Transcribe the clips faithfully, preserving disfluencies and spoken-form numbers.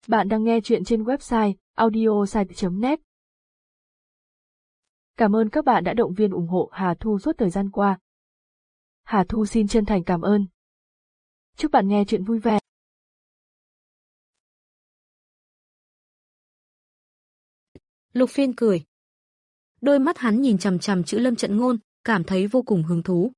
Bạn đang nghe chuyện trên website audiosite chấm net. Cảm ơn các bạn đã động viên ủng hộ Hà Thu suốt thời gian qua. Hà Thu xin chân thành cảm ơn. Chúc bạn nghe chuyện vui vẻ. Lục Phiên cười. Đôi mắt hắn nhìn chằm chằm chữ Lâm Trận Ngôn, cảm thấy vô cùng hứng thú.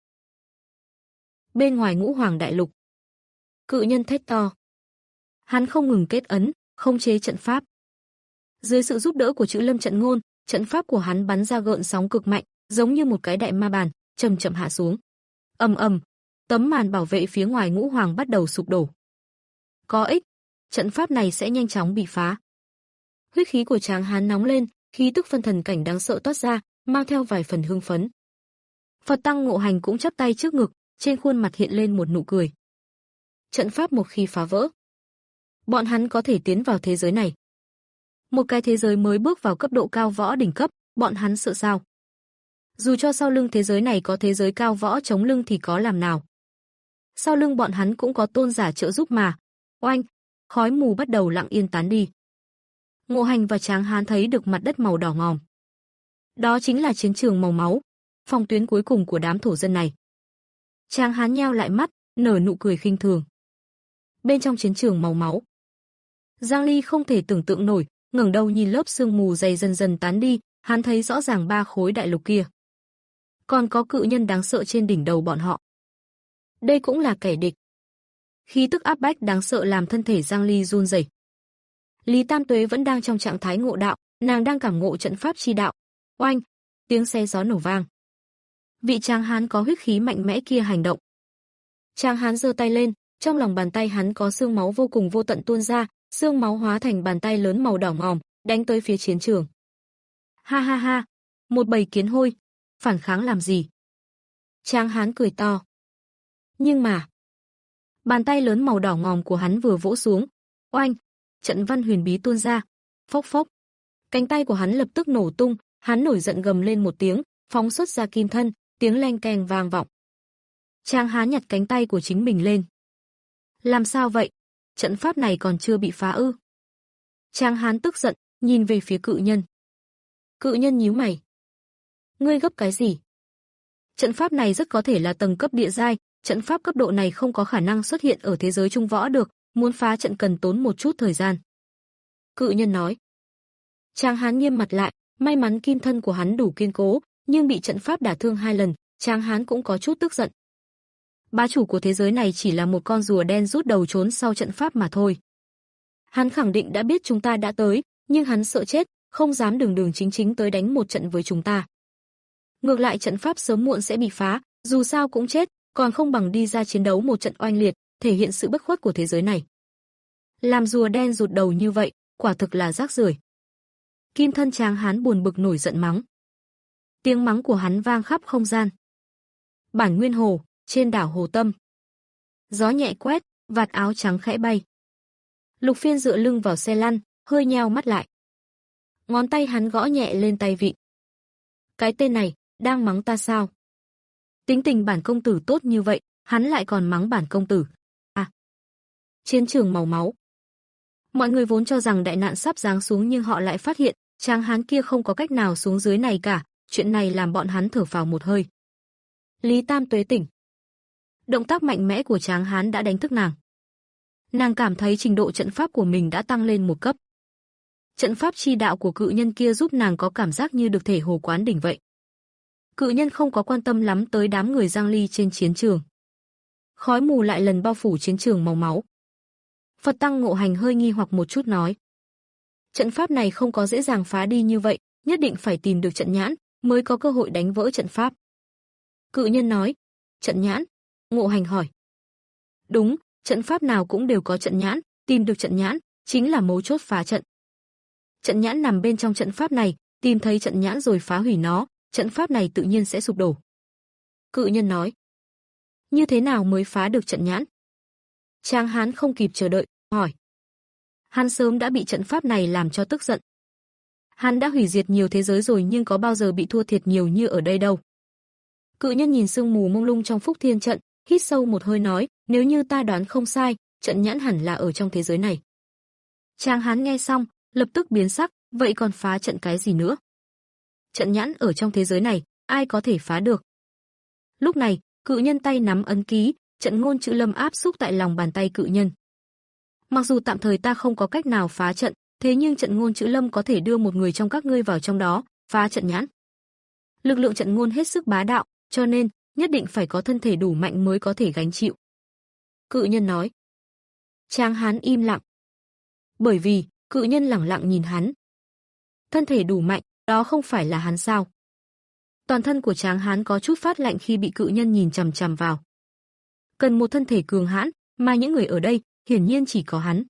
Bên ngoài Ngũ Hoàng Đại Lục, cự nhân thét to. Hắn không ngừng kết ấn, khống chế trận pháp. Dưới sự giúp đỡ của chữ Lâm Trận Ngôn, trận pháp của hắn bắn ra gợn sóng cực mạnh, giống như một cái đại ma bàn, chậm chậm hạ xuống. Ầm ầm, tấm màn bảo vệ phía ngoài Ngũ Hoàng bắt đầu sụp đổ. Có ích, trận pháp này sẽ nhanh chóng bị phá. Huyết khí của Tráng Hán nóng lên, khí tức phân thần cảnh đáng sợ toát ra, mang theo vài phần hưng phấn. Phật Tăng Ngộ Hành cũng chắp tay trước ngực, trên khuôn mặt hiện lên một nụ cười. Trận pháp một khi phá vỡ, bọn hắn có thể tiến vào thế giới này. Một cái thế giới mới bước vào cấp độ cao võ đỉnh cấp, bọn hắn sợ sao? Dù cho sau lưng thế giới này có thế giới cao võ chống lưng thì có làm nào? Sau lưng bọn hắn cũng có tôn giả trợ giúp mà. Oanh, khói mù bắt đầu lặng yên tán đi. Ngộ Hành và Tráng Hán thấy được mặt đất màu đỏ ngòm. Đó chính là chiến trường màu máu, phòng tuyến cuối cùng của đám thổ dân này. Tráng Hán nheo lại mắt, nở nụ cười khinh thường. Bên trong chiến trường màu máu, Giang Ly không thể tưởng tượng nổi, ngẩng đầu nhìn lớp sương mù dày dần dần tán đi, hắn thấy rõ ràng ba khối đại lục kia. Còn có cự nhân đáng sợ trên đỉnh đầu bọn họ. Đây cũng là kẻ địch. Khí tức áp bách đáng sợ làm thân thể Giang Ly run rẩy. Lý Tam Tuế vẫn đang trong trạng thái ngộ đạo, nàng đang cảm ngộ trận pháp chi đạo. Oanh, tiếng xe gió nổ vang. Vị Tráng Hán có huyết khí mạnh mẽ kia hành động. Tráng Hán giơ tay lên, trong lòng bàn tay hắn có xương máu vô cùng vô tận tuôn ra, xương máu hóa thành bàn tay lớn màu đỏ ngòm, đánh tới phía chiến trường. Ha ha ha, một bầy kiến hôi, phản kháng làm gì? Tráng Hán cười to. Nhưng mà, bàn tay lớn màu đỏ ngòm của hắn vừa vỗ xuống, oanh, trận văn huyền bí tuôn ra, phốc phốc. Cánh tay của hắn lập tức nổ tung, hắn nổi giận gầm lên một tiếng, phóng xuất ra kim thân, tiếng leng keng vang vọng. Tráng Hán nhặt cánh tay của chính mình lên. Làm sao vậy? Trận pháp này còn chưa bị phá ư? Tráng Hán tức giận, nhìn về phía cự nhân. Cự nhân nhíu mày. Ngươi gấp cái gì? Trận pháp này rất có thể là tầng cấp địa giai, trận pháp cấp độ này không có khả năng xuất hiện ở thế giới trung võ được, muốn phá trận cần tốn một chút thời gian. Cự nhân nói. Tráng Hán nghiêm mặt lại, may mắn kim thân của hắn đủ kiên cố, nhưng bị trận pháp đả thương hai lần, Tráng Hán cũng có chút tức giận. Bá chủ của thế giới này chỉ là một con rùa đen rút đầu trốn sau trận pháp mà thôi. Hắn khẳng định đã biết chúng ta đã tới, nhưng hắn sợ chết, không dám đường đường chính chính tới đánh một trận với chúng ta. Ngược lại trận pháp sớm muộn sẽ bị phá, dù sao cũng chết, còn không bằng đi ra chiến đấu một trận oanh liệt, thể hiện sự bất khuất của thế giới này. Làm rùa đen rụt đầu như vậy, quả thực là rác rưởi. Kim thân Tráng Hán buồn bực nổi giận mắng. Tiếng mắng của hắn vang khắp không gian. Bản Nguyên Hồ, trên đảo Hồ Tâm. Gió nhẹ quét, vạt áo trắng khẽ bay. Lục Phiên dựa lưng vào xe lăn, hơi nheo mắt lại. Ngón tay hắn gõ nhẹ lên tay vịn. Cái tên này, đang mắng ta sao? Tính tình bản công tử tốt như vậy, hắn lại còn mắng bản công tử. À. Chiến trường màu máu. Mọi người vốn cho rằng đại nạn sắp giáng xuống nhưng họ lại phát hiện, Tráng Hán kia không có cách nào xuống dưới này cả, chuyện này làm bọn hắn thở phào một hơi. Lý Tam Tuế tỉnh. Động tác mạnh mẽ của Tráng Hán đã đánh thức nàng. Nàng cảm thấy trình độ trận pháp của mình đã tăng lên một cấp. Trận pháp chi đạo của cự nhân kia giúp nàng có cảm giác như được thể hồ quán đỉnh vậy. Cự nhân không có quan tâm lắm tới đám người Giang Ly trên chiến trường. Khói mù lại lần bao phủ chiến trường màu máu. Phật Tăng Ngộ Hành hơi nghi hoặc một chút nói. Trận pháp này không có dễ dàng phá đi như vậy, nhất định phải tìm được trận nhãn, mới có cơ hội đánh vỡ trận pháp. Cự nhân nói. Trận nhãn? Ngộ Hành hỏi. Đúng, trận pháp nào cũng đều có trận nhãn, tìm được trận nhãn, chính là mấu chốt phá trận. Trận nhãn nằm bên trong trận pháp này, tìm thấy trận nhãn rồi phá hủy nó, trận pháp này tự nhiên sẽ sụp đổ. Cự nhân nói. Như thế nào mới phá được trận nhãn? Tráng Hán không kịp chờ đợi, hỏi. Hắn sớm đã bị trận pháp này làm cho tức giận. Hắn đã hủy diệt nhiều thế giới rồi nhưng có bao giờ bị thua thiệt nhiều như ở đây đâu. Cự nhân nhìn sương mù mông lung trong Phúc Thiên trận, hít sâu một hơi nói, nếu như ta đoán không sai, trận nhãn hẳn là ở trong thế giới này. Tráng hán nghe xong, lập tức biến sắc, vậy còn phá trận cái gì nữa? Trận nhãn ở trong thế giới này, ai có thể phá được? Lúc này, cự nhân tay nắm ấn ký, trận ngôn chữ lâm áp xúc tại lòng bàn tay cự nhân. Mặc dù tạm thời ta không có cách nào phá trận, thế nhưng trận ngôn chữ lâm có thể đưa một người trong các ngươi vào trong đó, phá trận nhãn. Lực lượng trận ngôn hết sức bá đạo, cho nên nhất định phải có thân thể đủ mạnh mới có thể gánh chịu. Cự nhân nói. Tráng hán im lặng. Bởi vì, cự nhân lẳng lặng nhìn hắn. Thân thể đủ mạnh, đó không phải là hắn sao? Toàn thân của Tráng hán có chút phát lạnh khi bị cự nhân nhìn chằm chằm vào. Cần một thân thể cường hãn, mà những người ở đây, hiển nhiên chỉ có hắn.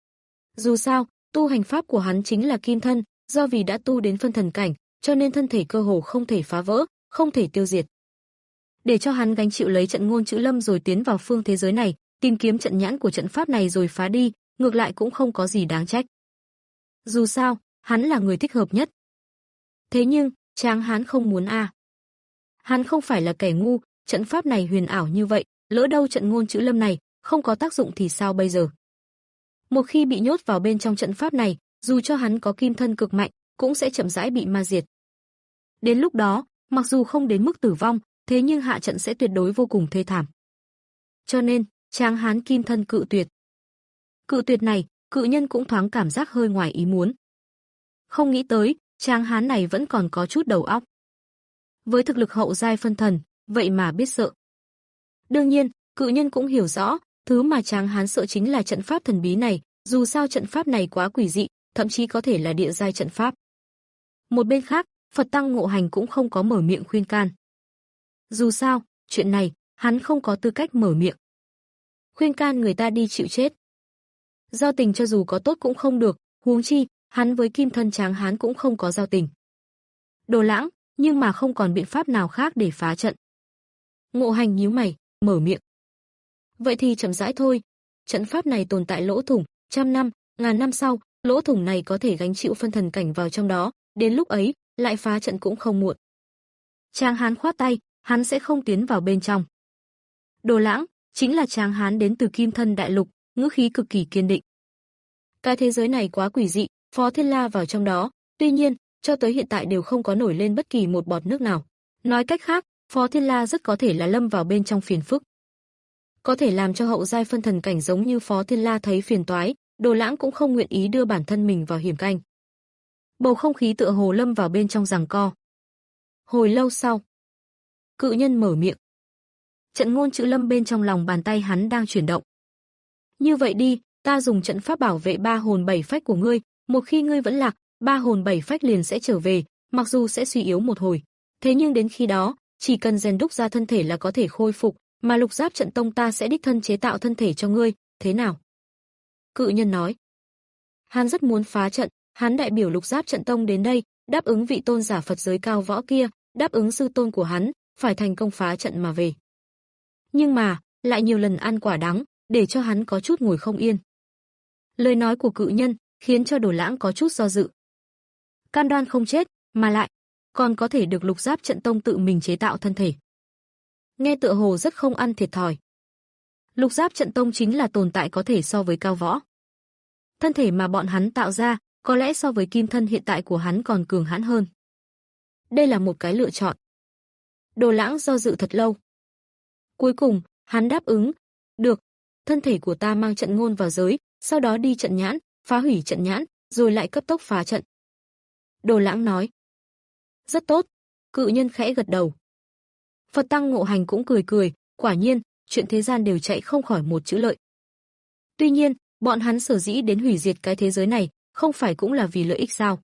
Dù sao, tu hành pháp của hắn chính là kim thân, do vì đã tu đến phân thần cảnh, cho nên thân thể cơ hồ không thể phá vỡ, không thể tiêu diệt. Để cho hắn gánh chịu lấy trận ngôn chữ lâm rồi tiến vào phương thế giới này, tìm kiếm trận nhãn của trận pháp này rồi phá đi, ngược lại cũng không có gì đáng trách. Dù sao, hắn là người thích hợp nhất. Thế nhưng, Tráng hán không muốn a. À. Hắn không phải là kẻ ngu, trận pháp này huyền ảo như vậy, lỡ đâu trận ngôn chữ lâm này không có tác dụng thì sao bây giờ? Một khi bị nhốt vào bên trong trận pháp này, dù cho hắn có kim thân cực mạnh, cũng sẽ chậm rãi bị ma diệt. Đến lúc đó, mặc dù không đến mức tử vong, thế nhưng hạ trận sẽ tuyệt đối vô cùng thê thảm. Cho nên, Tráng hán kim thân cự tuyệt. Cự tuyệt này, cự nhân cũng thoáng cảm giác hơi ngoài ý muốn. Không nghĩ tới, Tráng hán này vẫn còn có chút đầu óc. Với thực lực hậu giai phân thần, vậy mà biết sợ. Đương nhiên, cự nhân cũng hiểu rõ, thứ mà Tráng hán sợ chính là trận pháp thần bí này, dù sao trận pháp này quá quỷ dị, thậm chí có thể là địa giai trận pháp. Một bên khác, Phật Tăng Ngộ Hành cũng không có mở miệng khuyên can. Dù sao, chuyện này, hắn không có tư cách mở miệng. Khuyên can người ta đi chịu chết. Giao tình cho dù có tốt cũng không được, huống chi, hắn với kim thân Tráng hán cũng không có giao tình. Đồ Lãng, nhưng mà không còn biện pháp nào khác để phá trận. Ngộ Hành nhíu mày, mở miệng. Vậy thì chậm rãi thôi, trận pháp này tồn tại lỗ thủng, trăm năm, ngàn năm sau, lỗ thủng này có thể gánh chịu phân thần cảnh vào trong đó, đến lúc ấy, lại phá trận cũng không muộn. Tráng hán khoát tay, hắn sẽ không tiến vào bên trong. Đồ Lãng, chính là Tráng hán đến từ Kim Thân Đại Lục, ngữ khí cực kỳ kiên định. Cái thế giới này quá quỷ dị, Phó Thiên La vào trong đó, tuy nhiên, cho tới hiện tại đều không có nổi lên bất kỳ một bọt nước nào. Nói cách khác, Phó Thiên La rất có thể là lâm vào bên trong phiền phức. Có thể làm cho hậu giai phân thần cảnh giống như Phó Thiên La thấy phiền toái, Đồ Lãng cũng không nguyện ý đưa bản thân mình vào hiểm canh. Bầu không khí tựa hồ lâm vào bên trong giằng co. Hồi lâu sau, cự nhân mở miệng. Trận ngôn chữ lâm bên trong lòng bàn tay hắn đang chuyển động. Như vậy đi, ta dùng trận pháp bảo vệ ba hồn bảy phách của ngươi, một khi ngươi vẫn lạc, ba hồn bảy phách liền sẽ trở về, mặc dù sẽ suy yếu một hồi. Thế nhưng đến khi đó, chỉ cần rèn đúc ra thân thể là có thể khôi phục, mà Lục Giáp Trận Tông ta sẽ đích thân chế tạo thân thể cho ngươi, thế nào? Cự nhân nói. Hắn rất muốn phá trận, hắn đại biểu Lục Giáp Trận Tông đến đây, đáp ứng vị tôn giả Phật giới cao võ kia, đáp ứng sư tôn của hắn, phải thành công phá trận mà về. Nhưng mà, lại nhiều lần ăn quả đắng, để cho hắn có chút ngồi không yên. Lời nói của cự nhân khiến cho Đồ Lãng có chút do dự. Cam đoan không chết, mà lại còn có thể được Lục Giáp Trận Tông tự mình chế tạo thân thể. Nghe tựa hồ rất không ăn thiệt thòi. Lục Giáp Trận Tông chính là tồn tại có thể so với cao võ. Thân thể mà bọn hắn tạo ra, có lẽ so với kim thân hiện tại của hắn còn cường hãn hơn. Đây là một cái lựa chọn. Đồ Lãng do dự thật lâu. Cuối cùng, hắn đáp ứng, được, thân thể của ta mang trận ngôn vào giới, sau đó đi trận nhãn, phá hủy trận nhãn, rồi lại cấp tốc phá trận. Đồ Lãng nói. Rất tốt, cự nhân khẽ gật đầu. Phật Tăng Ngộ Hành cũng cười cười, quả nhiên, chuyện thế gian đều chạy không khỏi một chữ lợi. Tuy nhiên, bọn hắn sở dĩ đến hủy diệt cái thế giới này, không phải cũng là vì lợi ích sao?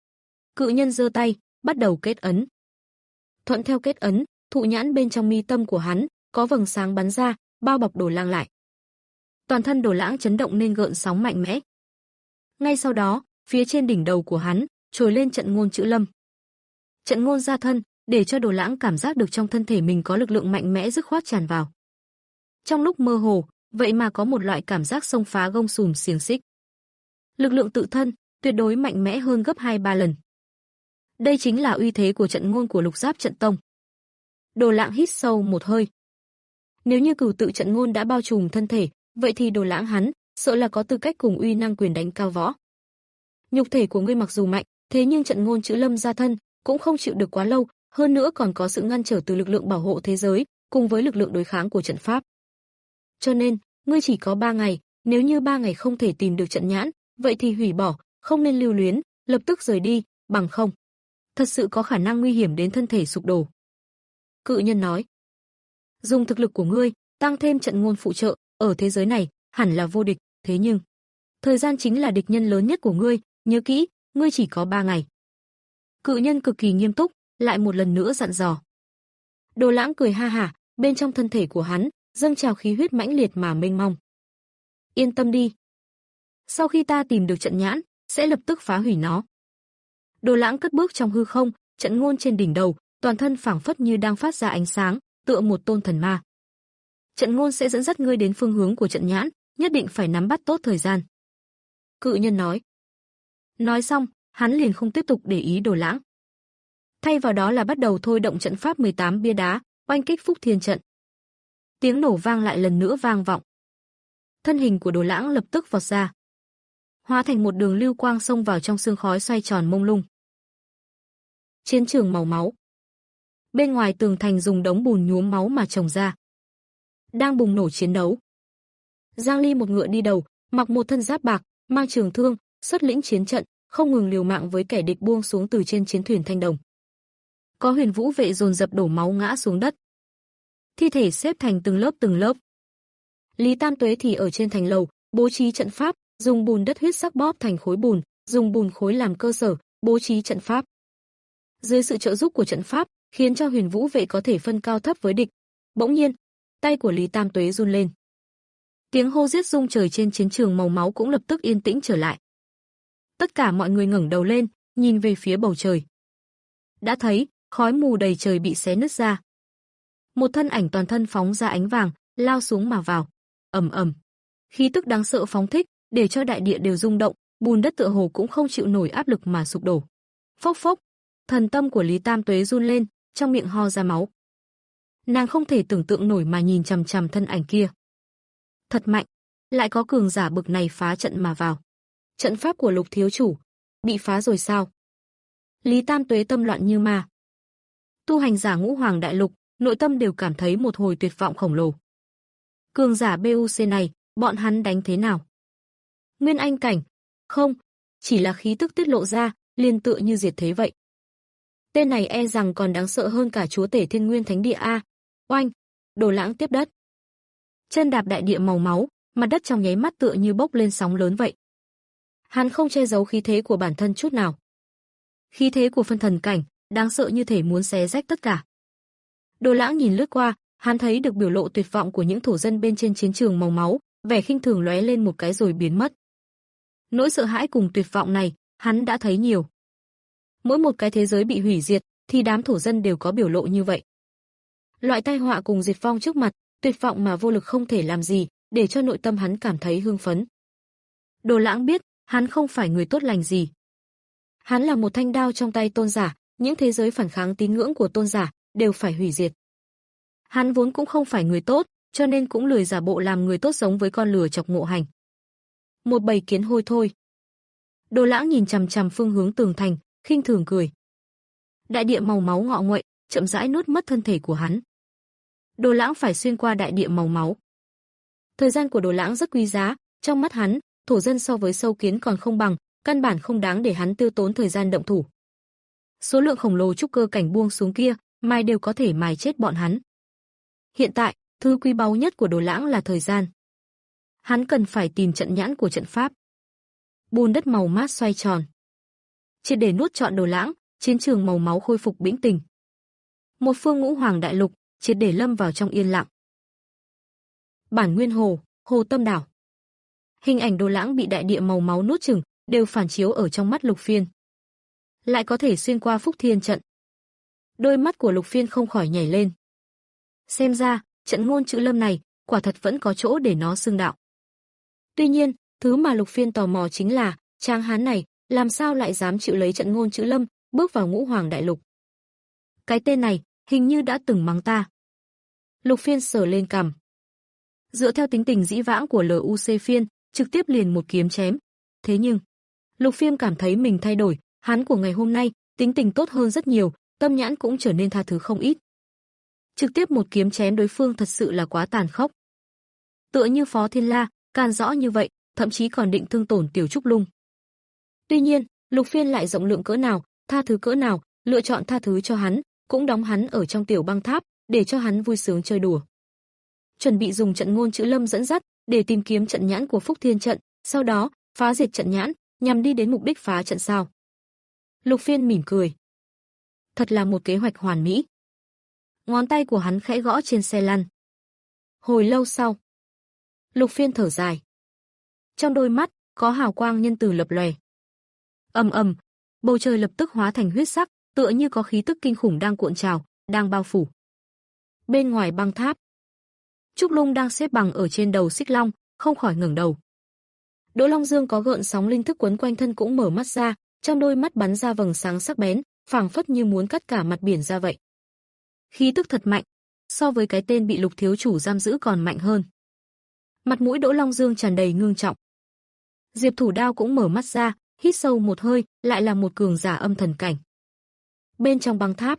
Cự nhân giơ tay, bắt đầu kết ấn. Thuận theo kết ấn, thụ nhãn bên trong mi tâm của hắn, có vầng sáng bắn ra, bao bọc Đồ Lãng lại. Toàn thân Đồ Lãng chấn động nên gợn sóng mạnh mẽ. Ngay sau đó, phía trên đỉnh đầu của hắn, trồi lên trận ngôn chữ lâm. Trận ngôn ra thân, để cho Đồ Lãng cảm giác được trong thân thể mình có lực lượng mạnh mẽ dứt khoát tràn vào. Trong lúc mơ hồ, vậy mà có một loại cảm giác xông phá gông xùm xiềng xích. Lực lượng tự thân, tuyệt đối mạnh mẽ hơn gấp hai ba lần. Đây chính là uy thế của trận ngôn của Lục Giáp Trận Tông. Đồ Lãng hít sâu một hơi. Nếu như cửu tự trận ngôn đã bao trùm thân thể, vậy thì Đồ Lãng hắn, sợ là có tư cách cùng uy năng quyền đánh cao võ. nhục thể của ngươi mặc dù mạnh, thế nhưng trận ngôn chữ lâm gia thân cũng không chịu được quá lâu, hơn nữa còn có sự ngăn trở từ lực lượng bảo hộ thế giới, cùng với lực lượng đối kháng của trận pháp. Cho nên, ngươi chỉ có ba ngày, nếu như ba ngày không thể tìm được trận nhãn, vậy thì hủy bỏ, không nên lưu luyến, lập tức rời đi, bằng không, thật sự có khả năng nguy hiểm đến thân thể sụp đổ. Cự nhân nói, dùng thực lực của ngươi, tăng thêm trận ngôn phụ trợ, ở thế giới này, hẳn là vô địch, thế nhưng, thời gian chính là địch nhân lớn nhất của ngươi, nhớ kỹ, ngươi chỉ có ba ngày. Cự nhân cực kỳ nghiêm túc, lại một lần nữa dặn dò. Đồ Lãng cười ha hả, bên trong thân thể của hắn, dâng trào khí huyết mãnh liệt mà mênh mông. Yên tâm đi. Sau khi ta tìm được trận nhãn, sẽ lập tức phá hủy nó. Đồ Lãng cất bước trong hư không, trận ngôn trên đỉnh đầu, toàn thân phảng phất như đang phát ra ánh sáng, tựa một tôn thần ma. Trận ngôn sẽ dẫn dắt ngươi đến phương hướng của trận nhãn, nhất định phải nắm bắt tốt thời gian. Cự nhân nói. Nói xong, hắn liền không tiếp tục để ý Đồ Lãng. Thay vào đó là bắt đầu thôi động trận pháp mười tám bia đá, oanh kích Phúc Thiên trận. Tiếng nổ vang lại lần nữa vang vọng. Thân hình của Đồ Lãng lập tức vọt ra, hóa thành một đường lưu quang xông vào trong sương khói xoay tròn mông lung. Chiến trường màu máu. Bên ngoài tường thành dùng đống bùn nhuốm máu mà trồng ra. Đang bùng nổ chiến đấu. Giang Ly một ngựa đi đầu, mặc một thân giáp bạc, mang trường thương, xuất lĩnh chiến trận, không ngừng liều mạng với kẻ địch buông xuống từ trên chiến thuyền thanh đồng. Có huyền vũ vệ dồn dập đổ máu ngã xuống đất. Thi thể xếp thành từng lớp từng lớp. Lý Tam Tuế thì ở trên thành lầu, bố trí trận pháp, dùng bùn đất huyết sắc bóp thành khối bùn, dùng bùn khối làm cơ sở, bố trí trận pháp. Dưới sự trợ giúp của trận pháp, khiến cho huyền vũ vệ có thể phân cao thấp với địch. Bỗng nhiên, tay của Lý Tam Tuế run lên. Tiếng hô giết rung trời trên chiến trường màu máu cũng lập tức yên tĩnh trở lại. Tất cả mọi người ngẩng đầu lên, nhìn về phía bầu trời. Đã thấy, khói mù đầy trời bị xé nứt ra. Một thân ảnh toàn thân phóng ra ánh vàng, lao xuống mà vào. Ầm ầm. Khí tức đáng sợ phóng thích, để cho đại địa đều rung động, bùn đất tựa hồ cũng không chịu nổi áp lực mà sụp đổ. Phốc phốc, thần tâm của Lý Tam Tuế run lên, trong miệng ho ra máu. Nàng không thể tưởng tượng nổi mà nhìn chằm chằm thân ảnh kia. Thật mạnh, lại có cường giả bực này phá trận mà vào. Trận pháp của Lục thiếu chủ bị phá rồi sao? Lý Tam Tuế tâm loạn như ma. Tu hành giả Ngũ Hoàng Đại Lục, nội tâm đều cảm thấy một hồi tuyệt vọng khổng lồ. Cường giả bê u xê này, bọn hắn đánh thế nào? Nguyên anh cảnh? Không, chỉ là khí tức tiết lộ ra, liền tựa như diệt thế vậy. Tên này e rằng còn đáng sợ hơn cả chúa tể Thiên Nguyên Thánh Địa a. Oanh, Đồ Lãng tiếp đất. Chân đạp đại địa màu máu, mặt đất trong nháy mắt tựa như bốc lên sóng lớn vậy. Hắn không che giấu khí thế của bản thân chút nào. Khí thế của phân thần cảnh, đáng sợ như thể muốn xé rách tất cả. Đồ Lãng nhìn lướt qua, hắn thấy được biểu lộ tuyệt vọng của những thổ dân bên trên chiến trường màu máu, vẻ khinh thường lóe lên một cái rồi biến mất. Nỗi sợ hãi cùng tuyệt vọng này, hắn đã thấy nhiều. Mỗi một cái thế giới bị hủy diệt, thì đám thổ dân đều có biểu lộ như vậy. Loại tai họa cùng diệt vong trước mặt, tuyệt vọng mà vô lực không thể làm gì, để cho nội tâm hắn cảm thấy hưng phấn. Đồ Lãng biết, hắn không phải người tốt lành gì. Hắn là một thanh đao trong tay tôn giả, những thế giới phản kháng tín ngưỡng của tôn giả đều phải hủy diệt. Hắn vốn cũng không phải người tốt, cho nên cũng lười giả bộ làm người tốt giống với con lừa chọc Ngộ Hành. Một bầy kiến hôi thôi. Đồ Lãng nhìn chằm chằm phương hướng tường thành, khinh thường cười. Đại địa màu máu ngọ nguậy, chậm rãi nuốt mất thân thể của hắn. Đồ Lãng phải xuyên qua đại địa màu máu. Thời gian của Đồ Lãng rất quý giá, trong mắt hắn, thổ dân so với sâu kiến còn không bằng, căn bản không đáng để hắn tiêu tốn thời gian động thủ. Số lượng khổng lồ trúc cơ cảnh buông xuống kia, mai đều có thể mài chết bọn hắn. Hiện tại, thứ quý báu nhất của Đồ Lãng là thời gian. Hắn cần phải tìm trận nhãn của trận pháp. Bùn đất màu mát xoay tròn. Chỉ để nuốt trọn Đồ Lãng, chiến trường màu máu khôi phục bĩnh tình. Một phương Ngũ Hoàng Đại Lục, triệt để lâm vào trong yên lặng. Bản nguyên hồ, hồ tâm đảo. Hình ảnh Đồ Lãng bị đại địa màu máu nuốt chửng, đều phản chiếu ở trong mắt Lục Phiên. Lại có thể xuyên qua Phúc Thiên trận. Đôi mắt của Lục Phiên không khỏi nhảy lên. Xem ra, trận ngôn chữ lâm này, quả thật vẫn có chỗ để nó xưng đạo. Tuy nhiên, thứ mà Lục Phiên tò mò chính là, tráng hán này, làm sao lại dám chịu lấy trận ngôn chữ lâm, bước vào Ngũ Hoàng Đại Lục. Cái tên này, hình như đã từng mắng ta. Lục Phiên sờ lên cằm. Dựa theo tính tình dĩ vãng của lờ u xê Phiên, trực tiếp liền một kiếm chém. Thế nhưng, Lục Phiêm cảm thấy mình thay đổi, hắn của ngày hôm nay, tính tình tốt hơn rất nhiều, tâm nhãn cũng trở nên tha thứ không ít. Trực tiếp một kiếm chém đối phương thật sự là quá tàn khốc. Tựa như Phó Thiên La, can rõ như vậy, thậm chí còn định thương tổn Tiểu Trúc Lung. Tuy nhiên, Lục Phiên lại rộng lượng cỡ nào, tha thứ cỡ nào, lựa chọn tha thứ cho hắn, cũng đóng hắn ở trong tiểu băng tháp, để cho hắn vui sướng chơi đùa. Chuẩn bị dùng trận ngôn chữ lâm dẫn dắt, để tìm kiếm trận nhãn của Phúc Thiên trận, sau đó, phá diệt trận nhãn, nhằm đi đến mục đích phá trận sao. Lục Phiên mỉm cười. Thật là một kế hoạch hoàn mỹ. Ngón tay của hắn khẽ gõ trên xe lăn. Hồi lâu sau, Lục Phiên thở dài. Trong đôi mắt, có hào quang nhân từ lập lòe. Ầm ầm, bầu trời lập tức hóa thành huyết sắc, tựa như có khí tức kinh khủng đang cuộn trào, đang bao phủ. Bên ngoài băng tháp, Trúc Lung đang xếp bằng ở trên đầu Xích Long, không khỏi ngẩng đầu. Đỗ Long Dương có gợn sóng linh thức quấn quanh thân cũng mở mắt ra, trong đôi mắt bắn ra vầng sáng sắc bén, phảng phất như muốn cắt cả mặt biển ra vậy. Khí tức thật mạnh, so với cái tên bị Lục thiếu chủ giam giữ còn mạnh hơn. Mặt mũi Đỗ Long Dương tràn đầy ngưng trọng. Diệp Thủ Đao cũng mở mắt ra, hít sâu một hơi, lại là một cường giả âm thần cảnh. Bên trong băng tháp,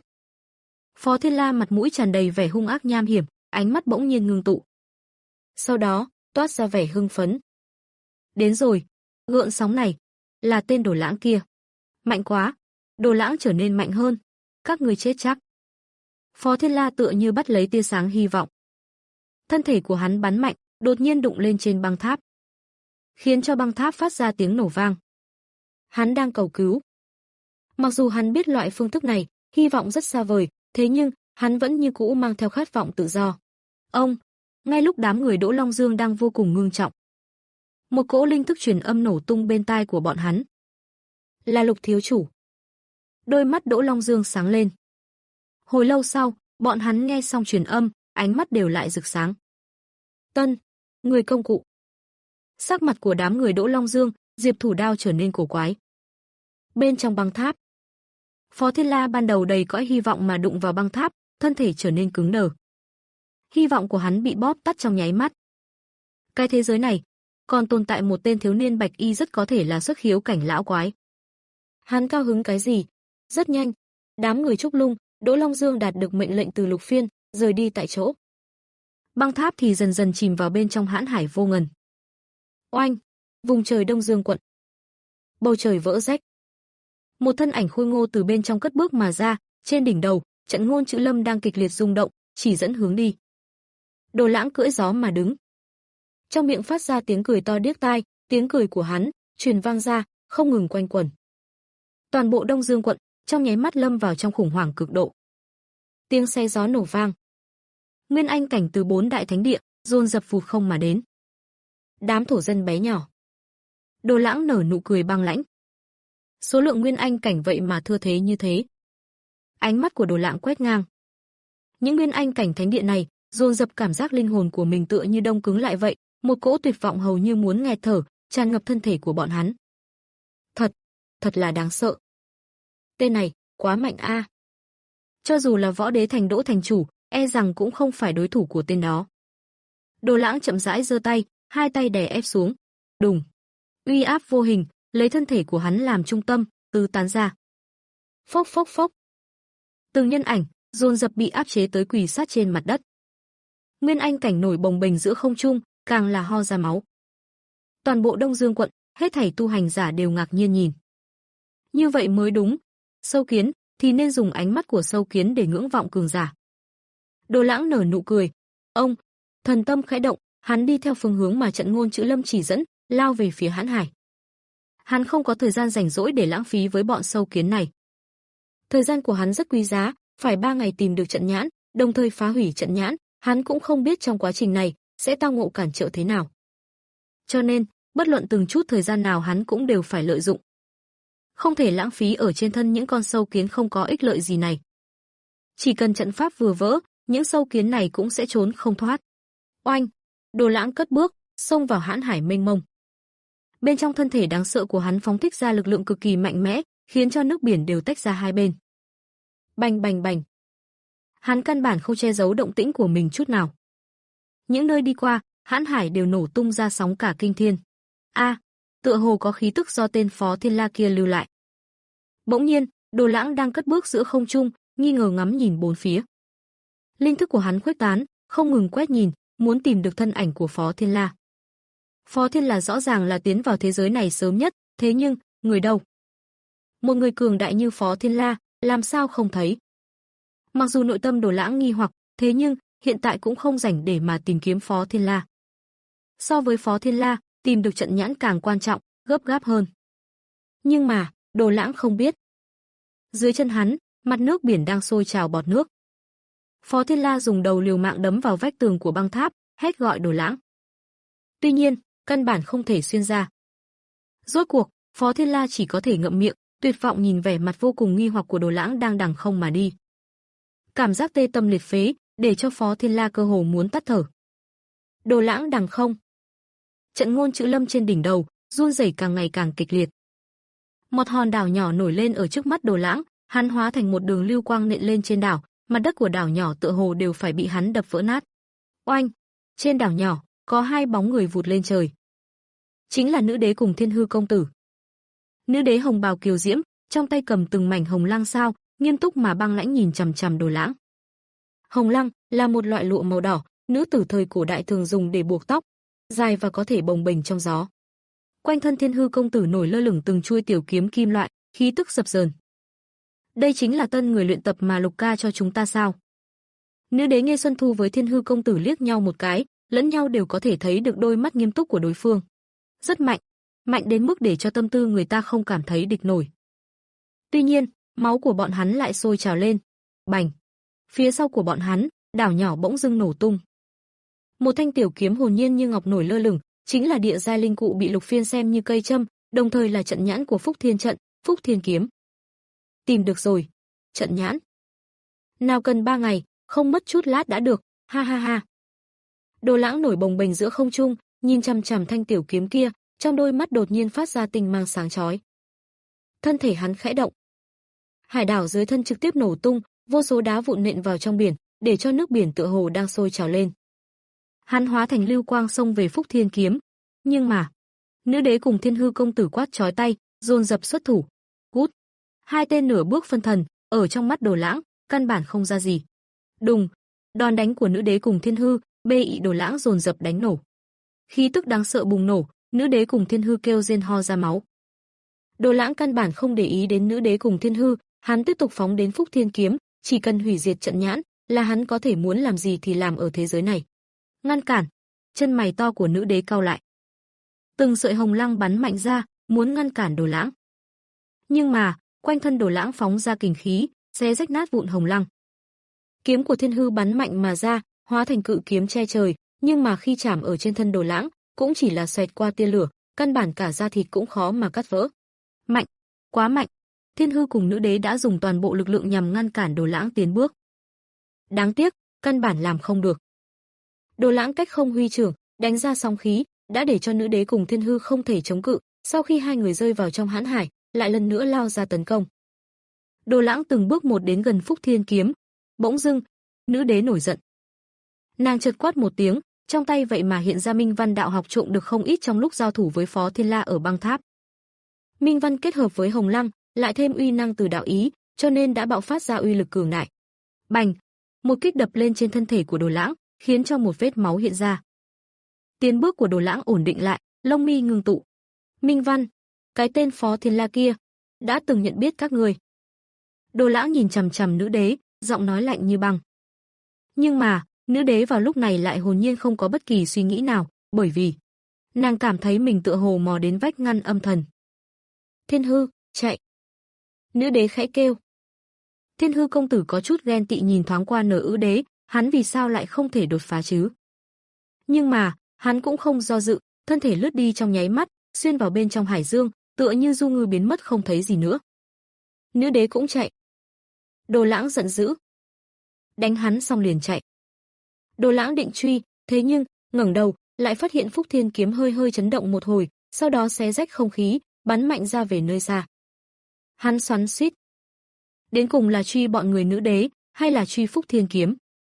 Phó Thiên La mặt mũi tràn đầy vẻ hung ác nham hiểm, ánh mắt bỗng nhiên ngưng tụ. Sau đó, toát ra vẻ hưng phấn. Đến rồi, gợn sóng này, là tên Đồ Lãng kia. Mạnh quá, Đồ Lãng trở nên mạnh hơn, các người chết chắc. Phó Thiên La tựa như bắt lấy tia sáng hy vọng. Thân thể của hắn bắn mạnh, đột nhiên đụng lên trên băng tháp, khiến cho băng tháp phát ra tiếng nổ vang. Hắn đang cầu cứu. Mặc dù hắn biết loại phương thức này, hy vọng rất xa vời, thế nhưng, hắn vẫn như cũ mang theo khát vọng tự do. Ông, ngay lúc đám người Đỗ Long Dương đang vô cùng ngưng trọng, một cỗ linh thức truyền âm nổ tung bên tai của bọn hắn. Là Lục thiếu chủ. Đôi mắt Đỗ Long Dương sáng lên. Hồi lâu sau, bọn hắn nghe xong truyền âm, ánh mắt đều lại rực sáng. Tân, người công cụ. Sắc mặt của đám người Đỗ Long Dương, Diệp Thủ Đao trở nên cổ quái. Bên trong băng tháp, Phó Thiên La ban đầu đầy cõi hy vọng mà đụng vào băng tháp, thân thể trở nên cứng đờ. Hy vọng của hắn bị bóp tắt trong nháy mắt. Cái thế giới này, còn tồn tại một tên thiếu niên bạch y rất có thể là xuất khiếu cảnh lão quái. Hắn cao hứng cái gì? Rất nhanh, đám người Trúc Lung, Đỗ Long Dương đạt được mệnh lệnh từ Lục Phiên, rời đi tại chỗ. Băng tháp thì dần dần chìm vào bên trong hãn hải vô ngần. Oanh, vùng trời Đông Dương quận. Bầu trời vỡ rách. Một thân ảnh khôi ngô từ bên trong cất bước mà ra, trên đỉnh đầu, trận ngôn chữ lâm đang kịch liệt rung động, chỉ dẫn hướng đi. Đồ Lãng cưỡi gió mà đứng. Trong miệng phát ra tiếng cười to điếc tai, tiếng cười của hắn truyền vang ra, không ngừng quanh quẩn. Toàn bộ Đông Dương quận trong nháy mắt lâm vào trong khủng hoảng cực độ. Tiếng xe gió nổ vang. Nguyên anh cảnh từ bốn đại thánh địa dồn dập vụt không mà đến. Đám thổ dân bé nhỏ. Đồ Lãng nở nụ cười băng lãnh. Số lượng nguyên anh cảnh vậy mà thưa thế như thế. Ánh mắt của Đồ Lãng quét ngang. Những nguyên anh cảnh thánh địa này dồn dập cảm giác linh hồn của mình tựa như đông cứng lại vậy, một cỗ tuyệt vọng hầu như muốn nghẹt thở, tràn ngập thân thể của bọn hắn. Thật, thật là đáng sợ. Tên này, quá mạnh a. À. Cho dù là võ đế thành Đỗ thành chủ, e rằng cũng không phải đối thủ của tên đó. Đồ Lãng chậm rãi giơ tay, hai tay đè ép xuống. Đùng. Uy áp vô hình, lấy thân thể của hắn làm trung tâm, tứ tán ra. Phốc phốc phốc. Từng nhân ảnh dồn dập bị áp chế tới quỳ sát trên mặt đất. Nguyên anh cảnh nổi bồng bềnh giữa không trung, càng là ho ra máu. Toàn bộ Đông Dương quận, hết thảy tu hành giả đều ngạc nhiên nhìn. Như vậy mới đúng, sâu kiến thì nên dùng ánh mắt của sâu kiến để ngưỡng vọng cường giả. Đồ Lãng nở nụ cười, ông, thần tâm khẽ động, hắn đi theo phương hướng mà trận ngôn chữ lâm chỉ dẫn, lao về phía hãn hải. Hắn không có thời gian rảnh rỗi để lãng phí với bọn sâu kiến này. Thời gian của hắn rất quý giá, phải ba ngày tìm được trận nhãn, đồng thời phá hủy trận nhãn, hắn cũng không biết trong quá trình này sẽ tao ngộ cản trở thế nào. Cho nên, bất luận từng chút thời gian nào hắn cũng đều phải lợi dụng. Không thể lãng phí ở trên thân những con sâu kiến không có ích lợi gì này. Chỉ cần trận pháp vừa vỡ, những sâu kiến này cũng sẽ trốn không thoát. Oanh, Đồ Lãng cất bước, xông vào hãn hải mênh mông. Bên trong thân thể đáng sợ của hắn phóng thích ra lực lượng cực kỳ mạnh mẽ, khiến cho nước biển đều tách ra hai bên. Bành bành bành. Hắn căn bản không che giấu động tĩnh của mình chút nào. Những nơi đi qua, hãn hải đều nổ tung ra sóng cả kinh thiên. A, tựa hồ có khí tức do tên Phó Thiên La kia lưu lại. Bỗng nhiên, Đồ Lãng đang cất bước giữa không trung, nghi ngờ ngắm nhìn bốn phía. Linh thức của hắn khuếch tán, không ngừng quét nhìn, muốn tìm được thân ảnh của Phó Thiên La. Phó Thiên La rõ ràng là tiến vào thế giới này sớm nhất, thế nhưng, người đâu? Một người cường đại như Phó Thiên La, làm sao không thấy? Mặc dù nội tâm Đồ Lãng nghi hoặc, thế nhưng, hiện tại cũng không rảnh để mà tìm kiếm Phó Thiên La. So với Phó Thiên La, tìm được trận nhãn càng quan trọng, gấp gáp hơn. Nhưng mà, Đồ Lãng không biết. Dưới chân hắn, mặt nước biển đang sôi trào bọt nước. Phó Thiên La dùng đầu liều mạng đấm vào vách tường của băng tháp, hét gọi Đồ Lãng. Tuy nhiên, căn bản không thể xuyên ra. Rốt cuộc, Phó Thiên La chỉ có thể ngậm miệng, tuyệt vọng nhìn vẻ mặt vô cùng nghi hoặc của Đồ Lãng đang đằng không mà đi. Cảm giác tê tâm liệt phế, để cho Phó Thiên La cơ hồ muốn tắt thở. Đồ Lãng đằng không. Trận ngôn chữ lâm trên đỉnh đầu, run rẩy càng ngày càng kịch liệt. Một hòn đảo nhỏ nổi lên ở trước mắt Đồ Lãng, hắn hóa thành một đường lưu quang nện lên trên đảo, mặt đất của đảo nhỏ tựa hồ đều phải bị hắn đập vỡ nát. Oanh! Trên đảo nhỏ, có hai bóng người vụt lên trời. Chính là nữ đế cùng Thiên Hư công tử. Nữ đế hồng bào kiều diễm, trong tay cầm từng mảnh hồng lăng sao, nghiêm túc mà băng lãnh nhìn chằm chằm Đồ Lãng. Hồng lăng là một loại lụa màu đỏ, nữ tử thời cổ đại thường dùng để buộc tóc, dài và có thể bồng bềnh trong gió. Quanh thân Thiên Hư công tử nổi lơ lửng từng chuôi tiểu kiếm kim loại, khí tức dập dờn. Đây chính là tân người luyện tập mà Lục ca cho chúng ta sao? Nữ đế Nghê Xuân Thu với Thiên Hư công tử liếc nhau một cái, lẫn nhau đều có thể thấy được đôi mắt nghiêm túc của đối phương. Rất mạnh, mạnh đến mức để cho tâm tư người ta không cảm thấy địch nổi. Tuy nhiên, máu của bọn hắn lại sôi trào lên. Bành! Phía sau của bọn hắn, đảo nhỏ bỗng dưng nổ tung. Một thanh tiểu kiếm hồn nhiên như ngọc nổi lơ lửng, chính là địa giai linh cụ bị Lục Phiên xem như cây châm, đồng thời là trận nhãn của Phúc Thiên trận, Phúc Thiên kiếm. Tìm được rồi, trận nhãn. Nào cần ba ngày, không mất chút lát đã được, ha ha ha. Đồ Lãng nổi bồng bềnh giữa không trung, nhìn chằm chằm thanh tiểu kiếm kia, trong đôi mắt đột nhiên phát ra tinh mang sáng chói. Thân thể hắn khẽ động. Hải đảo dưới thân trực tiếp nổ tung, vô số đá vụn nện vào trong biển, để cho nước biển tựa hồ đang sôi trào lên. Hắn hóa thành lưu quang xông về Phúc Thiên kiếm, nhưng mà, nữ đế cùng Thiên Hư công tử quát chói tay, dồn dập xuất thủ. Cút! Hai tên nửa bước phân thần, ở trong mắt Đồ Lãng, căn bản không ra gì. Đùng! Đòn đánh của nữ đế cùng Thiên Hư, bê ị Đồ Lãng dồn dập đánh nổ. Khí tức đáng sợ bùng nổ, nữ đế cùng Thiên Hư kêu rên ho ra máu. Đồ Lãng căn bản không để ý đến nữ đế cùng Thiên Hư, hắn tiếp tục phóng đến Phúc Thiên kiếm, chỉ cần hủy diệt trận nhãn, là hắn có thể muốn làm gì thì làm ở thế giới này. Ngăn cản! Chân mày to của nữ đế cau lại. Từng sợi hồng lăng bắn mạnh ra, muốn ngăn cản Đồ Lãng. Nhưng mà, quanh thân Đồ Lãng phóng ra kình khí, xé rách nát vụn hồng lăng. Kiếm của Thiên Hư bắn mạnh mà ra, hóa thành cự kiếm che trời, nhưng mà khi chạm ở trên thân Đồ Lãng, cũng chỉ là xoẹt qua tia lửa, căn bản cả da thịt cũng khó mà cắt vỡ. Mạnh, quá mạnh. Thiên Hư cùng nữ đế đã dùng toàn bộ lực lượng nhằm ngăn cản Đồ Lãng tiến bước. Đáng tiếc, căn bản làm không được. Đồ Lãng cách không huy trưởng, đánh ra sóng khí, đã để cho nữ đế cùng Thiên Hư không thể chống cự, sau khi hai người rơi vào trong hãn hải, lại lần nữa lao ra tấn công. Đồ Lãng từng bước một đến gần Phúc Thiên kiếm, bỗng dưng, nữ đế nổi giận. Nàng chợt quát một tiếng, trong tay vậy mà hiện ra minh văn đạo học trộm được không ít trong lúc giao thủ với Phó Thiên La ở băng tháp. Minh văn kết hợp với hồng lăng, lại thêm uy năng từ đạo ý, cho nên đã bạo phát ra uy lực cường đại. Bành! Một kích đập lên trên thân thể của Đồ Lãng, khiến cho một vết máu hiện ra. Tiến bước của Đồ Lãng ổn định lại, lông mi ngưng tụ. Minh văn, cái tên Phó Thiên La kia, đã từng nhận biết các người. Đồ Lãng nhìn chằm chằm nữ đế, giọng nói lạnh như băng. Nhưng mà, nữ đế vào lúc này lại hồn nhiên không có bất kỳ suy nghĩ nào, bởi vì nàng cảm thấy mình tựa hồ mò đến vách ngăn âm thần. Thiên Hư, chạy! Nữ đế khẽ kêu. Thiên Hư công tử có chút ghen tị nhìn thoáng qua Nở Ư đế, hắn vì sao lại không thể đột phá chứ? Nhưng mà, hắn cũng không do dự, thân thể lướt đi trong nháy mắt, xuyên vào bên trong hải dương, tựa như du ngư biến mất không thấy gì nữa. Nữ đế cũng chạy. Đồ Lãng giận dữ. Đánh hắn xong liền chạy. Đồ Lãng định truy, thế nhưng, ngẩng đầu, lại phát hiện Phúc Thiên kiếm hơi hơi chấn động một hồi, sau đó xé rách không khí, bắn mạnh ra về nơi xa. Hắn xoắn xuýt. Đến cùng là truy bọn người nữ đế, hay là truy Phúc Thiên kiếm?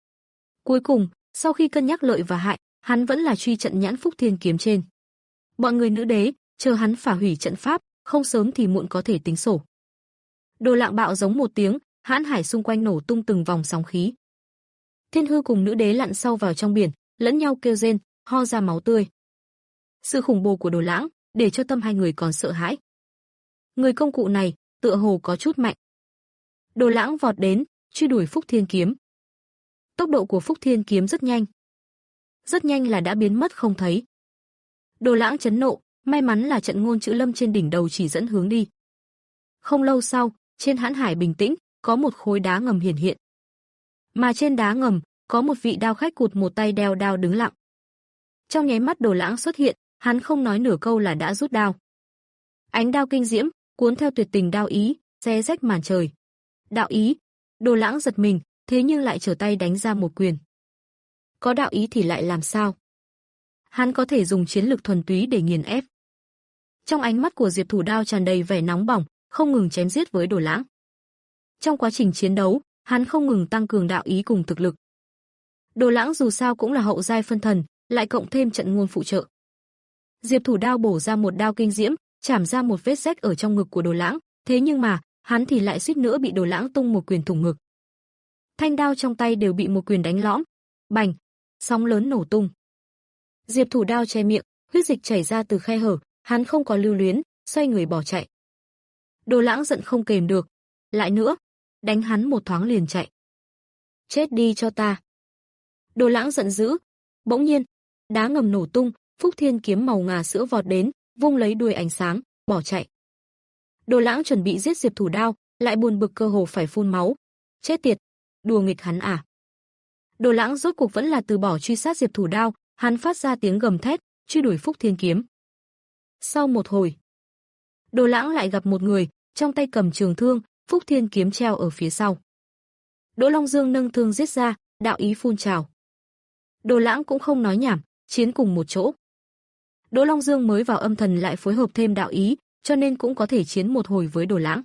Cuối cùng, sau khi cân nhắc lợi và hại, hắn vẫn là truy trận nhãn Phúc Thiên kiếm trên. Bọn người nữ đế, Chờ hắn phá hủy trận pháp, không sớm thì muộn có thể tính sổ. Đồ Lạng bạo giống một tiếng, hãn hải xung quanh nổ tung từng vòng sóng khí. Thiên Hư cùng Nữ Đế lặn sâu vào trong biển, lẫn nhau kêu rên, ho ra máu tươi. Sự khủng bố của Đồ Lãng để cho tâm hai người còn sợ hãi. Người công cụ này tựa hồ có chút mạnh. Đồ Lãng vọt đến, truy đuổi Phúc Thiên kiếm. Tốc độ của Phúc Thiên kiếm rất nhanh. Rất nhanh là đã biến mất không thấy. Đồ Lãng chấn nộ, may mắn là trận ngôn chữ lâm trên đỉnh đầu chỉ dẫn hướng đi. Không lâu sau, trên hãn hải bình tĩnh, có một khối đá ngầm hiển hiện. Mà trên đá ngầm, có một vị đao khách cụt một tay đeo đao đứng lặng. Trong nháy mắt Đồ Lãng xuất hiện, hắn không nói nửa câu là đã rút đao. Ánh đao kinh diễm, cuốn theo tuyệt tình đao ý, xé rách màn trời. Đạo ý, Đồ Lãng giật mình, thế nhưng lại trở tay đánh ra một quyền. Có đạo ý thì lại làm sao? Hắn có thể dùng chiến lực thuần túy để nghiền ép. Trong ánh mắt của Diệp Thủ Đao tràn đầy vẻ nóng bỏng, không ngừng chém giết với Đồ Lãng. Trong quá trình chiến đấu, hắn không ngừng tăng cường đạo ý cùng thực lực. Đồ Lãng dù sao cũng là hậu giai phân thần, lại cộng thêm trận ngôn phụ trợ. Diệp Thủ Đao bổ ra một đao kinh diễm, chảm ra một vết rách ở trong ngực của Đồ Lãng, thế nhưng mà, hắn thì lại suýt nữa bị Đồ Lãng tung một quyền thủng ngực. Thanh đao trong tay đều bị một quyền đánh lõm. Bành, sóng lớn nổ tung. Diệp Thủ Đao che miệng, huyết dịch chảy ra từ khe hở, hắn không có lưu luyến, xoay người bỏ chạy. Đồ Lãng giận không kềm được, lại nữa, đánh hắn một thoáng liền chạy. Chết đi cho ta. Đồ Lãng giận dữ, bỗng nhiên, đá ngầm nổ tung, Phúc Thiên kiếm màu ngà sữa vọt đến, vung lấy đuôi ánh sáng, bỏ chạy. Đồ Lãng chuẩn bị giết Diệp Thủ Đao, lại buồn bực cơ hồ phải phun máu. Chết tiệt, đùa nghịch hắn à? Đồ Lãng rốt cuộc vẫn là từ bỏ truy sát Diệp Thủ Đao, hắn phát ra tiếng gầm thét, truy đuổi Phúc Thiên kiếm. Sau một hồi, Đồ Lãng lại gặp một người, trong tay cầm trường thương, Phúc Thiên kiếm treo ở phía sau. Đỗ Long Dương nâng thương giết ra, đạo ý phun trào. Đồ Lãng cũng không nói nhảm, chiến cùng một chỗ. Đỗ Long Dương mới vào âm thần lại phối hợp thêm đạo ý, cho nên cũng có thể chiến một hồi với Đồ Lãng.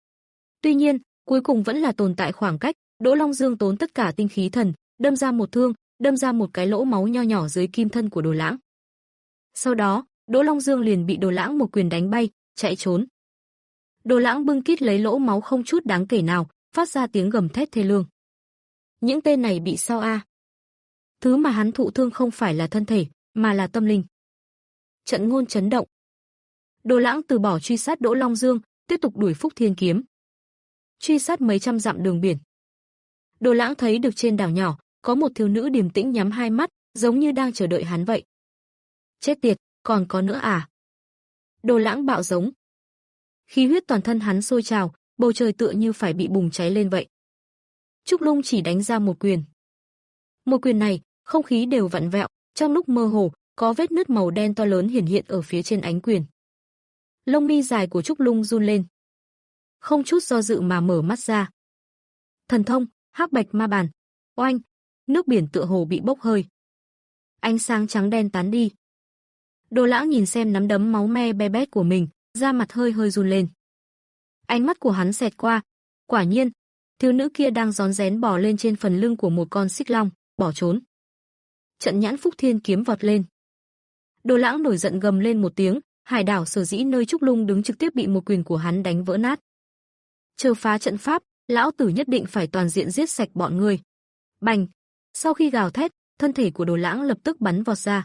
Tuy nhiên, cuối cùng vẫn là tồn tại khoảng cách, Đỗ Long Dương tốn tất cả tinh khí thần, đâm ra một thương, đâm ra một cái lỗ máu nho nhỏ dưới kim thân của Đồ Lãng. Sau đó, Đỗ Long Dương liền bị Đồ Lãng một quyền đánh bay, chạy trốn. Đồ Lãng bưng kít lấy lỗ máu không chút đáng kể nào, phát ra tiếng gầm thét thê lương. Những tên này bị sao a? Thứ mà hắn thụ thương không phải là thân thể, mà là tâm linh. Trận ngôn chấn động. Đồ Lãng từ bỏ truy sát Đỗ Long Dương, tiếp tục đuổi Phúc Thiên kiếm. Truy sát mấy trăm dặm đường biển. Đồ Lãng thấy được trên đảo nhỏ, có một thiếu nữ điềm tĩnh nhắm hai mắt, giống như đang chờ đợi hắn vậy. Chết tiệt, còn có nữa à? Đồ Lãng bạo giống. Khí huyết toàn thân hắn sôi trào, bầu trời tựa như phải bị bùng cháy lên vậy. Trúc Lung chỉ đánh ra một quyền. Một quyền này, không khí đều vặn vẹo, trong lúc mơ hồ, có vết nứt màu đen to lớn hiển hiện ở phía trên ánh quyền. Lông mi dài của Trúc Lung run lên. Không chút do dự mà mở mắt ra. Thần thông, Hắc Bạch Ma Bàn. Oanh, nước biển tựa hồ bị bốc hơi. Ánh sáng trắng đen tán đi. Đồ Lãng nhìn xem nắm đấm máu me be bét của mình, da mặt hơi hơi run lên. Ánh mắt của hắn xẹt qua, quả nhiên, thiếu nữ kia đang rón rén bò lên trên phần lưng của một con xích long, bỏ trốn. Trận nhãn Phúc Thiên kiếm vọt lên. Đồ Lãng nổi giận gầm lên một tiếng, hải đảo Sở Dĩ nơi Trúc Lung đứng trực tiếp bị một quyền của hắn đánh vỡ nát. Chờ phá trận pháp, lão tử nhất định phải toàn diện giết sạch bọn ngươi. Bành! Sau khi gào thét, thân thể của Đồ Lãng lập tức bắn vọt ra.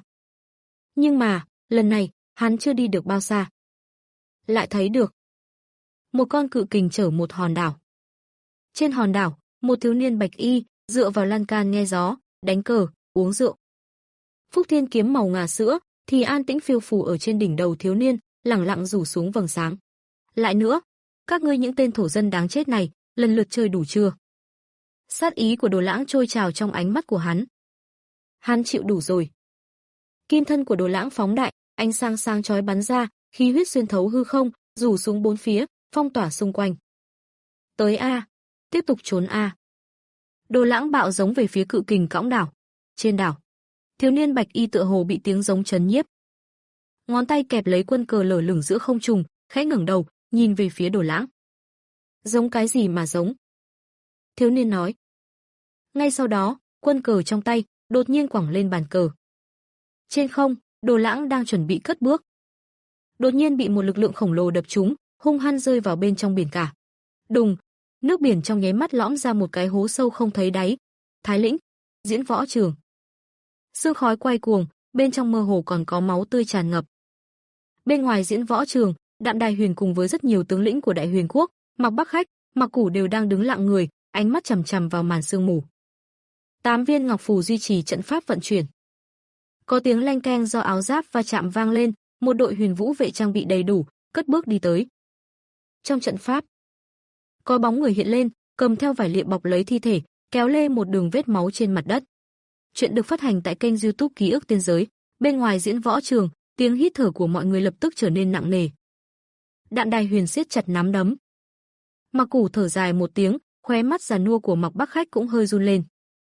Nhưng mà, lần này, hắn chưa đi được bao xa. Lại thấy được một con cự kình chở một hòn đảo. Trên hòn đảo, một thiếu niên bạch y, dựa vào lan can nghe gió, đánh cờ, uống rượu. Phúc Thiên kiếm màu ngà sữa, thì an tĩnh phiêu phù ở trên đỉnh đầu thiếu niên, lẳng lặng rủ xuống vầng sáng. Lại nữa, các ngươi những tên thổ dân đáng chết này, lần lượt chơi đủ chưa? Sát ý của Đồ Lãng trôi trào trong ánh mắt của hắn. Hắn chịu đủ rồi. Kim thân của Đồ Lãng phóng đại, ánh sáng sáng chói bắn ra, khí huyết xuyên thấu hư không, rủ xuống bốn phía, phong tỏa xung quanh. Tới a, tiếp tục trốn a. Đồ Lãng bạo giống về phía cự kình cõng đảo. Trên đảo, thiếu niên bạch y tựa hồ bị tiếng giống chấn nhiếp. Ngón tay kẹp lấy quân cờ lở lửng giữa không trung, khẽ ngẩng đầu, nhìn về phía Đồ Lãng. Giống cái gì mà giống? Thiếu niên nói. Ngay sau đó, quân cờ trong tay đột nhiên quẳng lên bàn cờ. Trên không, Đồ Lãng đang chuẩn bị cất bước. đột nhiên bị một lực lượng khổng lồ đập trúng, hung hăng rơi vào bên trong biển cả. Đùng, nước biển trong nháy mắt lõm ra một cái hố sâu không thấy đáy. Thái lĩnh, diễn võ trường. Sương khói quay cuồng, bên trong mơ hồ còn có máu tươi tràn ngập. Bên ngoài diễn võ trường, Đạm Đài Huyền cùng với rất nhiều tướng lĩnh của Đại Huyền quốc, Mạc Bắc Khách, Mạc Củ đều đang đứng lặng người, ánh mắt chằm chằm vào màn sương mù. Tám viên ngọc phù duy trì trận pháp vận chuyển. Có tiếng leng keng do áo giáp va chạm vang lên, một đội huyền vũ vệ trang bị đầy đủ, cất bước đi tới. Trong trận pháp, có bóng người hiện lên, cầm theo vải liệm bọc lấy thi thể, kéo lê một đường vết máu trên mặt đất. Chuyện được phát hành tại kênh YouTube Ký ức Tiên giới. Bên ngoài diễn võ trường, tiếng hít thở của mọi người lập tức trở nên nặng nề. Đạm Đài Huyền siết chặt nắm đấm. Mạc Củ thở dài một tiếng, khóe mắt già nua của Mạc Bắc Khách cũng hơi run lên.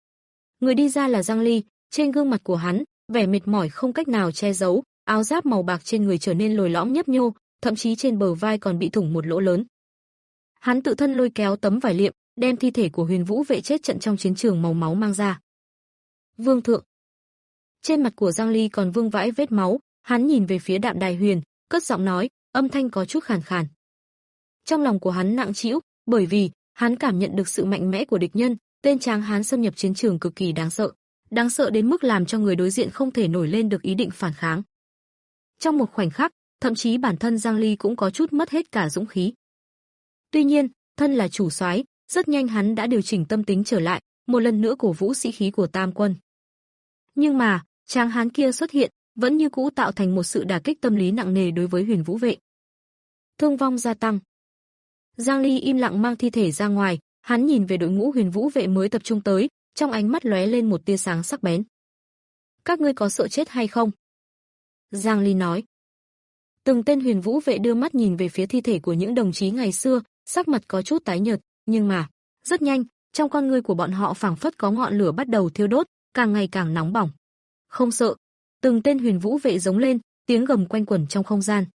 Người đi ra là Giang Ly, trên gương mặt của hắn, vẻ mệt mỏi không cách nào che giấu, áo giáp màu bạc trên người trở nên lồi lõm nhấp nhô, thậm chí trên bờ vai còn bị thủng một lỗ lớn. Hắn tự thân lôi kéo tấm vải liệm, đem thi thể của huyền vũ vệ chết trận trong chiến trường màu máu mang ra. Vương thượng. Trên mặt của Giang Ly còn vương vãi vết máu, hắn nhìn về phía Đạm Đài Huyền, cất giọng nói, âm thanh có chút khàn khàn. Trong lòng của hắn nặng trĩu, bởi vì hắn cảm nhận được sự mạnh mẽ của địch nhân, tên tráng hán xâm nhập chiến trường cực kỳ đáng sợ, đáng sợ đến mức làm cho người đối diện không thể nổi lên được ý định phản kháng. Trong một khoảnh khắc, thậm chí bản thân Giang Ly cũng có chút mất hết cả dũng khí. Tuy nhiên, thân là chủ soái, rất nhanh hắn đã điều chỉnh tâm tính trở lại, một lần nữa cổ vũ sĩ khí của Tam quân. Nhưng mà, tráng hán kia xuất hiện, vẫn như cũ tạo thành một sự đả kích tâm lý nặng nề đối với huyền vũ vệ. Thương vong gia tăng. Giang Ly im lặng mang thi thể ra ngoài, hắn nhìn về đội ngũ huyền vũ vệ mới tập trung tới, trong ánh mắt lóe lên một tia sáng sắc bén. Các ngươi có sợ chết hay không? Giang Ly nói. Từng tên huyền vũ vệ đưa mắt nhìn về phía thi thể của những đồng chí ngày xưa, sắc mặt có chút tái nhợt, nhưng mà, rất nhanh, trong con ngươi của bọn họ phảng phất có ngọn lửa bắt đầu thiêu đốt, càng ngày càng nóng bỏng. Không sợ. Từng tên huyền vũ vệ giống lên, tiếng gầm quanh quẩn trong không gian.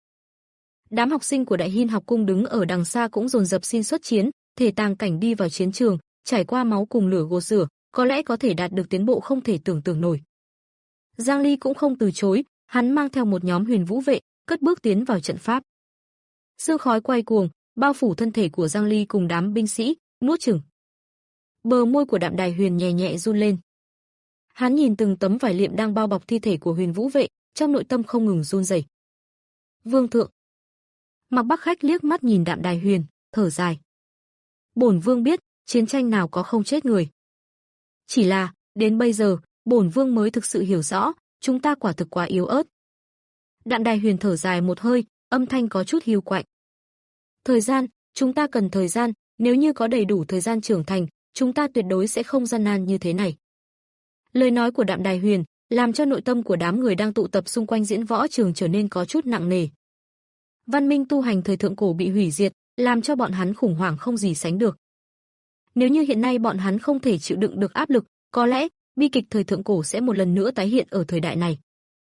Đám học sinh của Đại Hiên học cung đứng ở đằng xa cũng dồn dập xin xuất chiến, thể tàng cảnh đi vào chiến trường, trải qua máu cùng lửa gột rửa, có lẽ có thể đạt được tiến bộ không thể tưởng tượng nổi. Giang Ly cũng không từ chối, hắn mang theo một nhóm huyền vũ vệ, cất bước tiến vào trận pháp. Sương khói quay cuồng, bao phủ thân thể của Giang Ly cùng đám binh sĩ, nuốt chửng. Bờ môi của Đạm Đài Huyền nhẹ nhẹ run lên. Hắn nhìn từng tấm vải liệm đang bao bọc thi thể của huyền vũ vệ, trong nội tâm không ngừng run rẩy. Vương thượng. Mạc Bắc Khách liếc mắt nhìn Đạm Đài Huyền, thở dài. Bổn vương biết, chiến tranh nào có không chết người. Chỉ là, đến bây giờ, bổn vương mới thực sự hiểu rõ, chúng ta quả thực quá yếu ớt. Đạm Đài Huyền thở dài một hơi, âm thanh có chút hiu quạnh. Thời gian, chúng ta cần thời gian, nếu như có đầy đủ thời gian trưởng thành, chúng ta tuyệt đối sẽ không gian nan như thế này. Lời nói của Đạm Đài Huyền làm cho nội tâm của đám người đang tụ tập xung quanh diễn võ trường trở nên có chút nặng nề. Văn minh tu hành thời thượng cổ bị hủy diệt, làm cho bọn hắn khủng hoảng không gì sánh được. Nếu như hiện nay bọn hắn không thể chịu đựng được áp lực, có lẽ bi kịch thời thượng cổ sẽ một lần nữa tái hiện ở thời đại này.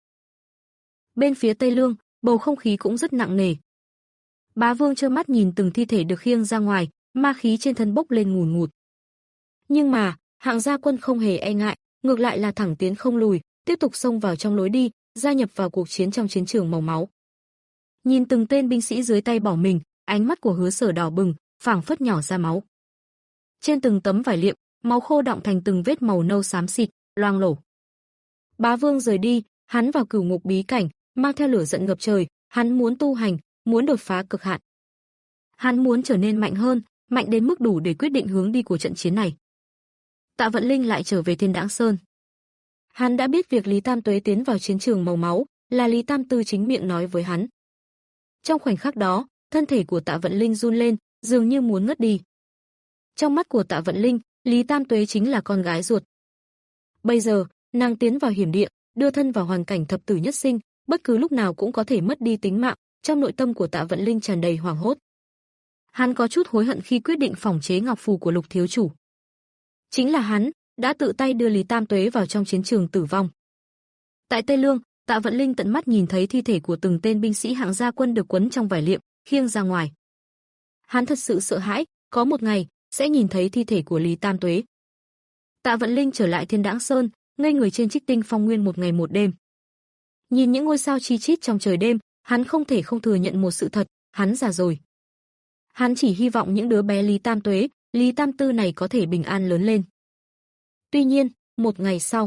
Bên phía Tây Lương, bầu không khí cũng rất nặng nề. Bá Vương trơ mắt nhìn từng thi thể được khiêng ra ngoài, ma khí trên thân bốc lên ngùn ngụt. Nhưng mà, hạng gia quân không hề e ngại, ngược lại là thẳng tiến không lùi, tiếp tục xông vào trong lối đi, gia nhập vào cuộc chiến trong chiến trường màu máu. Nhìn từng tên binh sĩ dưới tay bỏ mình, ánh mắt của Hứa Sở đỏ bừng, phảng phất nhỏ ra máu. Trên từng tấm vải liệm, máu khô đọng thành từng vết màu nâu xám xịt, loang lổ. Bá Vương rời đi, hắn vào cửu ngục bí cảnh, mang theo lửa giận ngập trời, hắn muốn tu hành, muốn đột phá cực hạn. Hắn muốn trở nên mạnh hơn, mạnh đến mức đủ để quyết định hướng đi của trận chiến này. Tạ Vận Linh lại trở về Thiên Đãng Sơn. Hắn đã biết việc Lý Tam Tuế tiến vào chiến trường màu máu, là Lý Tam Tư chính miệng nói với hắn. Trong khoảnh khắc đó, thân thể của Tạ Vận Linh run lên, dường như muốn ngất đi. Trong mắt của Tạ Vận Linh, Lý Tam Tuế chính là con gái ruột. Bây giờ, nàng tiến vào hiểm địa, đưa thân vào hoàn cảnh thập tử nhất sinh, bất cứ lúc nào cũng có thể mất đi tính mạng, trong nội tâm của Tạ Vận Linh tràn đầy hoảng hốt. Hắn có chút hối hận khi quyết định phỏng chế ngọc phù của Lục thiếu chủ. Chính là hắn đã tự tay đưa Lý Tam Tuế vào trong chiến trường tử vong. Tại Tây Lương, Tạ Vận Linh tận mắt nhìn thấy thi thể của từng tên binh sĩ hạng gia quân được quấn trong vải liệm, khiêng ra ngoài. Hắn thật sự sợ hãi, có một ngày sẽ nhìn thấy thi thể của Lý Tam Tuế. Tạ Vận Linh trở lại Thiên Đãng Sơn, ngây người trên Trích Tinh Phong Nguyên một ngày một đêm. Nhìn những ngôi sao chi chít trong trời đêm, Hắn không thể không thừa nhận một sự thật, hắn già rồi. Hắn chỉ hy vọng những đứa bé Lý Tam Tuế, Lý Tam Tư này có thể bình an lớn lên. Tuy nhiên, một ngày sau,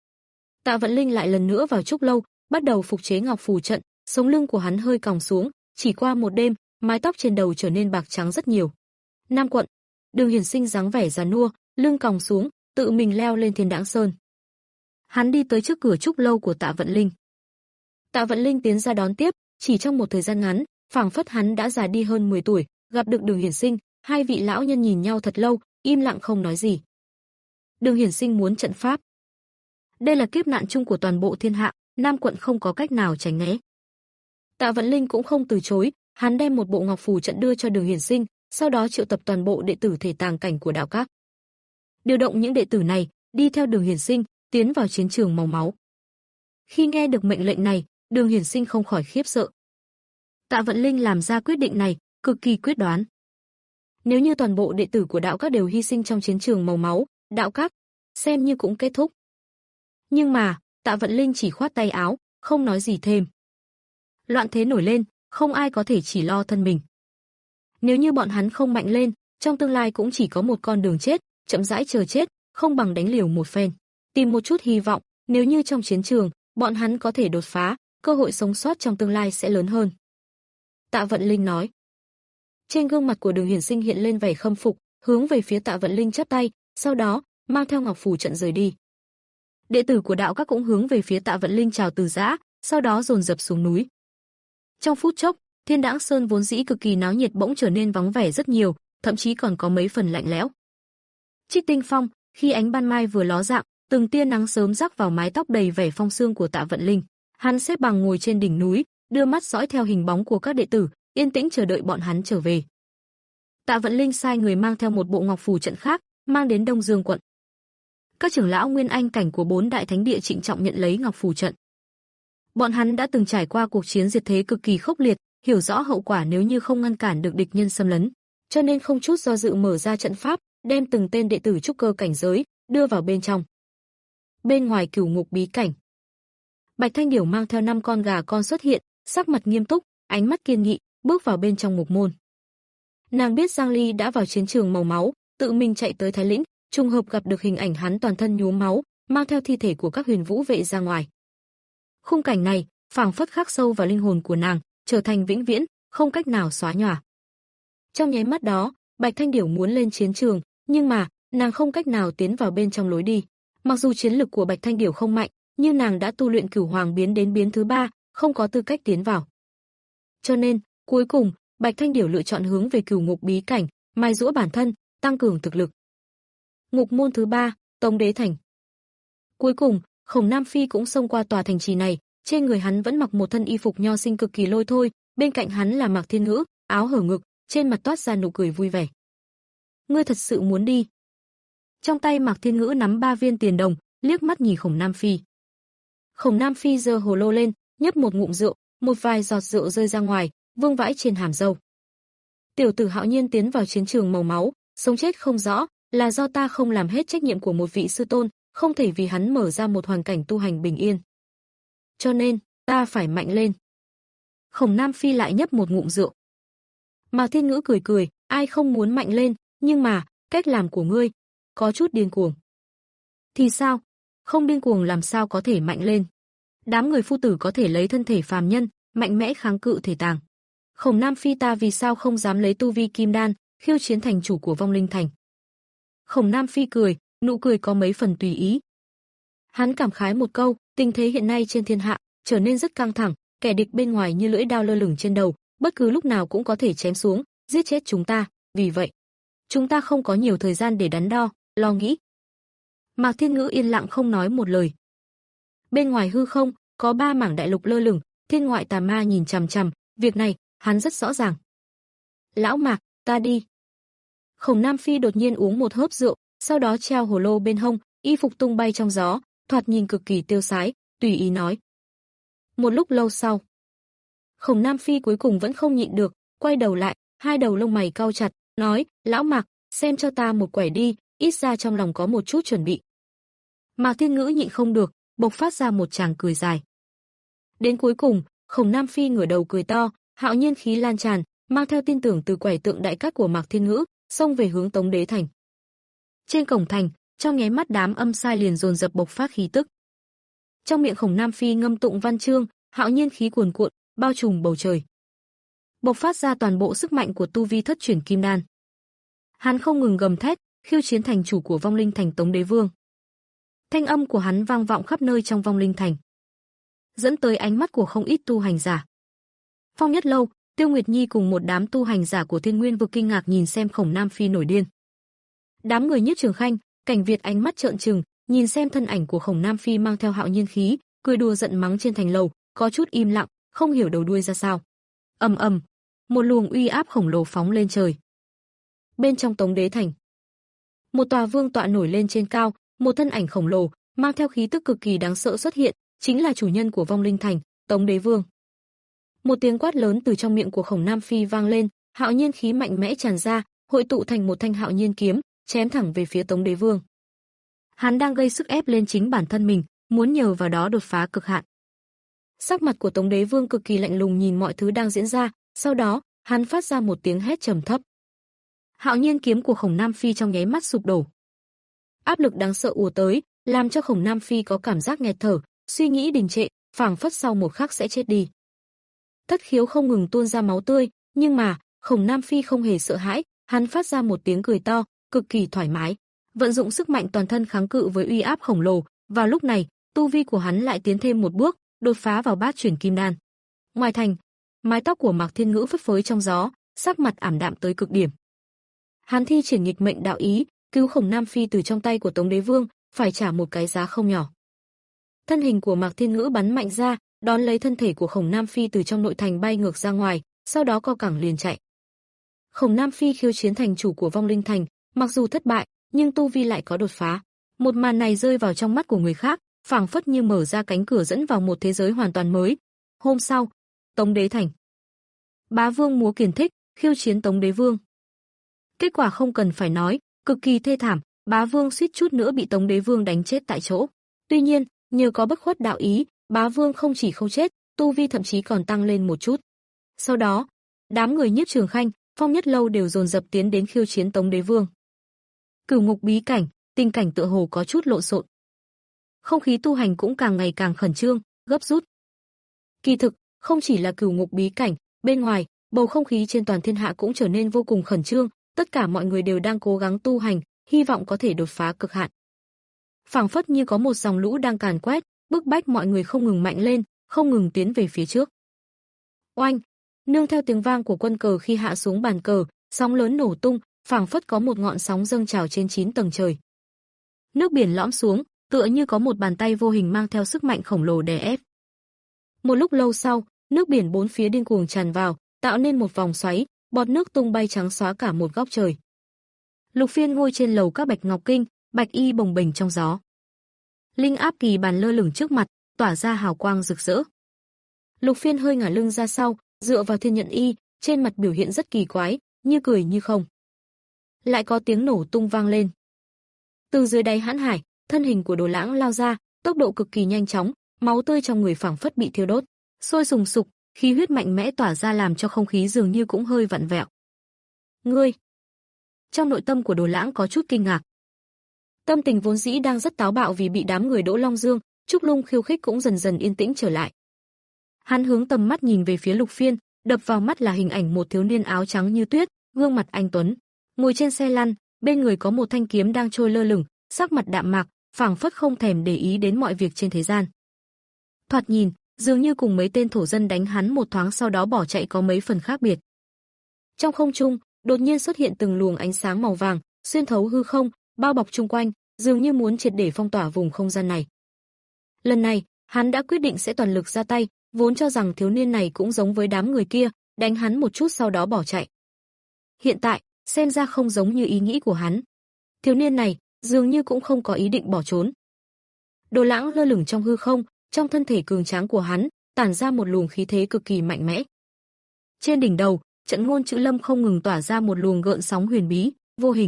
Tạ Vận Linh lại lần nữa vào trúc lâu, bắt đầu phục chế ngọc phù trận, sống lưng của hắn hơi còng xuống, chỉ qua một đêm, mái tóc trên đầu trở nên bạc trắng rất nhiều. Nam quận, Đường Hiển Sinh dáng vẻ già nua, lưng còng xuống, tự mình leo lên Thiên Đãng Sơn. Hắn đi tới trước cửa trúc lâu của Tạ Vận Linh. Tạ Vận Linh tiến ra đón tiếp, chỉ trong một thời gian ngắn, phảng phất hắn đã già đi hơn mười tuổi, gặp được Đường Hiển Sinh, hai vị lão nhân nhìn nhau thật lâu, im lặng không nói gì. Đường Hiển Sinh muốn trận pháp. Đây là kiếp nạn chung của toàn bộ thiên hạ, Nam quận không có cách nào tránh né. Tạ Vận Linh cũng không từ chối, hắn đem một bộ ngọc phù trận đưa cho Đường Hiển Sinh, sau đó triệu tập toàn bộ đệ tử thể tàng cảnh của đạo các. Điều động những đệ tử này, đi theo Đường Hiển Sinh, tiến vào chiến trường màu máu. Khi nghe được mệnh lệnh này, Đường Hiển Sinh không khỏi khiếp sợ. Tạ Vận Linh làm ra quyết định này, cực kỳ quyết đoán. Nếu như toàn bộ đệ tử của đạo các đều hy sinh trong chiến trường màu máu, đạo các xem như cũng kết thúc. Nhưng mà, Tạ Vận Linh chỉ khoát tay áo, không nói gì thêm. Loạn thế nổi lên, không ai có thể chỉ lo thân mình. Nếu như bọn hắn không mạnh lên, trong tương lai cũng chỉ có một con đường chết, chậm rãi chờ chết, không bằng đánh liều một phen, tìm một chút hy vọng, nếu như trong chiến trường, bọn hắn có thể đột phá, cơ hội sống sót trong tương lai sẽ lớn hơn. Tạ Vận Linh nói. Trên gương mặt của Đường Hiển Sinh hiện lên vẻ khâm phục, hướng về phía Tạ Vận Linh chắp tay, sau đó, mang theo ngọc phù trận rời đi. Đệ tử của đạo các cũng hướng về phía Tạ Vận Linh chào từ giã, sau đó dồn dập xuống núi. Trong phút chốc, Thiên Đãng Sơn vốn dĩ cực kỳ náo nhiệt bỗng trở nên vắng vẻ rất nhiều, thậm chí còn có mấy phần lạnh lẽo. Trích Tinh Phong, khi ánh ban mai vừa ló dạng, từng tia nắng sớm rắc vào mái tóc đầy vẻ phong sương của Tạ Vận Linh. Hắn xếp bằng ngồi trên đỉnh núi, đưa mắt dõi theo hình bóng của các đệ tử, yên tĩnh chờ đợi bọn hắn trở về. Tạ Vận Linh sai người mang theo một bộ ngọc phù trận khác, mang đến Đông Dương quận. Các trưởng lão nguyên anh cảnh của bốn đại thánh địa trịnh trọng nhận lấy ngọc phù trận. Bọn hắn đã từng trải qua cuộc chiến diệt thế cực kỳ khốc liệt, hiểu rõ hậu quả nếu như không ngăn cản được địch nhân xâm lấn, cho nên không chút do dự mở ra trận pháp, đem từng tên đệ tử trúc cơ cảnh giới đưa vào bên trong. Bên ngoài cửu ngục bí cảnh, Bạch Thanh Điểu mang theo năm con gà con xuất hiện, sắc mặt nghiêm túc, ánh mắt kiên nghị, bước vào bên trong ngục môn. Nàng biết Giang Ly đã vào chiến trường màu máu, tự mình chạy tới Thái Lĩnh, trùng hợp gặp được hình ảnh hắn toàn thân nhuốm máu, mang theo thi thể của các huyền vũ vệ ra ngoài. Khung cảnh này, phảng phất khắc sâu vào linh hồn của nàng, trở thành vĩnh viễn, không cách nào xóa nhòa. Trong nháy mắt đó, Bạch Thanh Điểu muốn lên chiến trường, nhưng mà, nàng không cách nào tiến vào bên trong lối đi. Mặc dù chiến lực của Bạch Thanh Điểu không mạnh, nhưng nàng đã tu luyện Cửu Hoàng biến đến biến thứ ba, không có tư cách tiến vào. Cho nên, cuối cùng, Bạch Thanh Điểu lựa chọn hướng về cửu ngục bí cảnh, mài giũa bản thân, tăng cường thực lực. Ngục môn thứ ba, Tống Đế Thành. Cuối cùng, Khổng Nam Phi cũng xông qua tòa thành trì này, trên người hắn vẫn mặc một thân y phục nho sinh cực kỳ lôi thôi, bên cạnh hắn là Mạc Thiên Ngữ, áo hở ngực, trên mặt toát ra nụ cười vui vẻ. Ngươi thật sự muốn đi? Trong tay Mạc Thiên Ngữ nắm ba viên tiền đồng, liếc mắt nhìn Khổng Nam Phi. Khổng Nam Phi giơ hồ lô lên, nhấp một ngụm rượu, một vài giọt rượu rơi ra ngoài, vương vãi trên hàm râu. Tiểu tử Hạo Nhiên tiến vào chiến trường màu máu, sống chết không rõ, là do ta không làm hết trách nhiệm của một vị sư tôn, không thể vì hắn mở ra một hoàn cảnh tu hành bình yên. Cho nên, ta phải mạnh lên. Khổng Nam Phi lại nhấp một ngụm rượu. Mạc Thiên Ngữ cười cười, ai không muốn mạnh lên, nhưng mà, cách làm của ngươi, có chút điên cuồng. Thì sao? Không điên cuồng làm sao có thể mạnh lên? Đám người phu tử có thể lấy thân thể phàm nhân, mạnh mẽ kháng cự thể tàng. Khổng Nam Phi ta vì sao không dám lấy tu vi kim đan, khiêu chiến thành chủ của vong linh thành? Khổng Nam Phi cười, nụ cười có mấy phần tùy ý. Hắn cảm khái một câu, tình thế hiện nay trên thiên hạ trở nên rất căng thẳng, kẻ địch bên ngoài như lưỡi dao lơ lửng trên đầu, bất cứ lúc nào cũng có thể chém xuống, giết chết chúng ta, vì vậy, chúng ta không có nhiều thời gian để đắn đo, lo nghĩ. Mạc Thiên Ngữ yên lặng không nói một lời. Bên ngoài hư không, có ba mảng đại lục lơ lửng, thiên ngoại tà ma nhìn chằm chằm, việc này, hắn rất rõ ràng. Lão Mạc, ta đi. Khổng Nam Phi đột nhiên uống một hớp rượu, sau đó treo hồ lô bên hông, y phục tung bay trong gió, thoạt nhìn cực kỳ tiêu sái, tùy ý nói. Một lúc lâu sau, Khổng Nam Phi cuối cùng vẫn không nhịn được, quay đầu lại, hai đầu lông mày cau chặt, nói, Lão Mạc, xem cho ta một quẻ đi, ít ra trong lòng có một chút chuẩn bị. Mạc Thiên Ngữ nhịn không được, bộc phát ra một tràng cười dài. Đến cuối cùng, Khổng Nam Phi ngửa đầu cười to, hạo nhiên khí lan tràn, mang theo tin tưởng từ quẻ tượng đại cát của Mạc Thiên Ngữ, xông về hướng Tống Đế Thành. Trên cổng thành, trong nháy mắt đám âm sai liền dồn dập bộc phát khí tức. Trong miệng Khổng Nam Phi ngâm tụng văn chương, hạo nhiên khí cuồn cuộn, bao trùm bầu trời. Bộc phát ra toàn bộ sức mạnh của tu vi thất chuyển kim đan. Hắn không ngừng gầm thét, khiêu chiến thành chủ của vong linh thành Tống Đế Vương. Thanh âm của hắn vang vọng khắp nơi trong vong linh thành, dẫn tới ánh mắt của không ít tu hành giả. Phong Nhất Lâu, Tiêu Nguyệt Nhi cùng một đám tu hành giả của Thiên Nguyên vực kinh ngạc nhìn xem Khổng Nam Phi nổi điên. Đám người Nhiếp Trường Khanh, Cảnh Việt ánh mắt trợn trừng, nhìn xem thân ảnh của Khổng Nam Phi mang theo hạo nhiên khí, cười đùa giận mắng trên thành lầu, có chút im lặng, không hiểu đầu đuôi ra sao. Ầm ầm, một luồng uy áp khổng lồ phóng lên trời. Bên trong Tống Đế Thành, một tòa vương tọa nổi lên trên cao, một thân ảnh khổng lồ, mang theo khí tức cực kỳ đáng sợ xuất hiện, chính là chủ nhân của vong linh thành, Tống Đế Vương. Một tiếng quát lớn từ trong miệng của Khổng Nam Phi vang lên, hạo nhiên khí mạnh mẽ tràn ra, hội tụ thành một thanh hạo nhiên kiếm, chém thẳng về phía Tống Đế Vương. Hắn đang gây sức ép lên chính bản thân mình, muốn nhờ vào đó đột phá cực hạn. Sắc mặt của Tống Đế Vương cực kỳ lạnh lùng nhìn mọi thứ đang diễn ra, sau đó, hắn phát ra một tiếng hét trầm thấp. Hạo nhiên kiếm của Khổng Nam Phi trong nháy mắt sụp đổ. Áp lực đáng sợ ùa tới, làm cho Khổng Nam Phi có cảm giác nghẹt thở, suy nghĩ đình trệ, phảng phất sau một khắc sẽ chết đi. Thất khiếu không ngừng tuôn ra máu tươi, nhưng mà, Khổng Nam Phi không hề sợ hãi, hắn phát ra một tiếng cười to, cực kỳ thoải mái, vận dụng sức mạnh toàn thân kháng cự với uy áp khổng lồ, vào lúc này, tu vi của hắn lại tiến thêm một bước, đột phá vào bát chuyển kim đan. Ngoài thành, mái tóc của Mạc Thiên Ngữ phất phới trong gió, sắc mặt ảm đạm tới cực điểm. Hắn thi triển nghịch mệnh đạo ý, cứu Khổng Nam Phi từ trong tay của Tống Đế Vương, phải trả một cái giá không nhỏ. Thân hình của Mạc Thiên Ngữ bắn mạnh ra, đón lấy thân thể của Khổng Nam Phi từ trong nội thành bay ngược ra ngoài, sau đó co cẳng liền chạy. Khổng Nam Phi khiêu chiến thành chủ của vong linh thành, mặc dù thất bại, nhưng tu vi lại có đột phá. Một màn này rơi vào trong mắt của người khác, phảng phất như mở ra cánh cửa dẫn vào một thế giới hoàn toàn mới. Hôm sau, Tống Đế Thành. Bá Vương múa kiền thích, khiêu chiến Tống Đế Vương. Kết quả không cần phải nói, cực kỳ thê thảm, Bá Vương suýt chút nữa bị Tống Đế Vương đánh chết tại chỗ. Tuy nhiên, nhờ có bất khuất đạo ý, Bá Vương không chỉ không chết, tu vi thậm chí còn tăng lên một chút. Sau đó, đám người Nhiếp Trường Khanh, Phong Nhất Lâu đều dồn dập tiến đến khiêu chiến Tống Đế Vương. Cửu Ngục bí cảnh, tình cảnh tựa hồ có chút lộn xộn. Không khí tu hành cũng càng ngày càng khẩn trương, gấp rút. Kỳ thực, không chỉ là Cửu Ngục bí cảnh, bên ngoài, bầu không khí trên toàn thiên hạ cũng trở nên vô cùng khẩn trương, tất cả mọi người đều đang cố gắng tu hành, hy vọng có thể đột phá cực hạn. Phảng phất như có một dòng lũ đang càn quét, bức bách mọi người không ngừng mạnh lên, không ngừng tiến về phía trước. Oanh, nương theo tiếng vang của quân cờ khi hạ xuống bàn cờ, sóng lớn nổ tung, phảng phất có một ngọn sóng dâng trào trên chín tầng trời. Nước biển lõm xuống, tựa như có một bàn tay vô hình mang theo sức mạnh khổng lồ đè ép. Một lúc lâu sau, nước biển bốn phía điên cuồng tràn vào, tạo nên một vòng xoáy, bọt nước tung bay trắng xóa cả một góc trời. Lục Phiên ngồi trên lầu các bạch ngọc kinh, bạch y bồng bềnh trong gió. Linh áp kỳ bàn lơ lửng trước mặt, tỏa ra hào quang rực rỡ. Lục Phiên hơi ngả lưng ra sau, dựa vào thiên nhận y, trên mặt biểu hiện rất kỳ quái, như cười như không. Lại có tiếng nổ tung vang lên. Từ dưới đáy hãn hải, thân hình của Đồ Lãng lao ra, tốc độ cực kỳ nhanh chóng, máu tươi trong người phảng phất bị thiêu đốt, sôi sùng sục, khí huyết mạnh mẽ tỏa ra làm cho không khí dường như cũng hơi vặn vẹo. Ngươi! Trong nội tâm của Đồ Lãng có chút kinh ngạc. Tâm tình vốn dĩ đang rất táo bạo vì bị đám người Đỗ Long Dương, Trúc Lung khiêu khích cũng dần dần yên tĩnh trở lại. Hắn hướng tầm mắt nhìn về phía Lục Phiên, đập vào mắt là hình ảnh một thiếu niên áo trắng như tuyết, gương mặt anh tuấn, ngồi trên xe lăn, bên người có một thanh kiếm đang trôi lơ lửng, sắc mặt đạm mạc, phảng phất không thèm để ý đến mọi việc trên thế gian. Thoạt nhìn, dường như cùng mấy tên thổ dân đánh hắn một thoáng sau đó bỏ chạy có mấy phần khác biệt. Trong không trung, đột nhiên xuất hiện từng luồng ánh sáng màu vàng, xuyên thấu hư không, bao bọc chung quanh, dường như muốn triệt để phong tỏa vùng không gian này. Lần này, hắn đã quyết định sẽ toàn lực ra tay, vốn cho rằng thiếu niên này cũng giống với đám người kia, đánh hắn một chút sau đó bỏ chạy. Hiện tại, xem ra không giống như ý nghĩ của hắn. Thiếu niên này, dường như cũng không có ý định bỏ trốn. Đồ Lãng lơ lửng trong hư không, trong thân thể cường tráng của hắn, tản ra một luồng khí thế cực kỳ mạnh mẽ. Trên đỉnh đầu, trận ngôn chữ lâm không ngừng tỏa ra một luồng gợn sóng huyền bí, vô hình.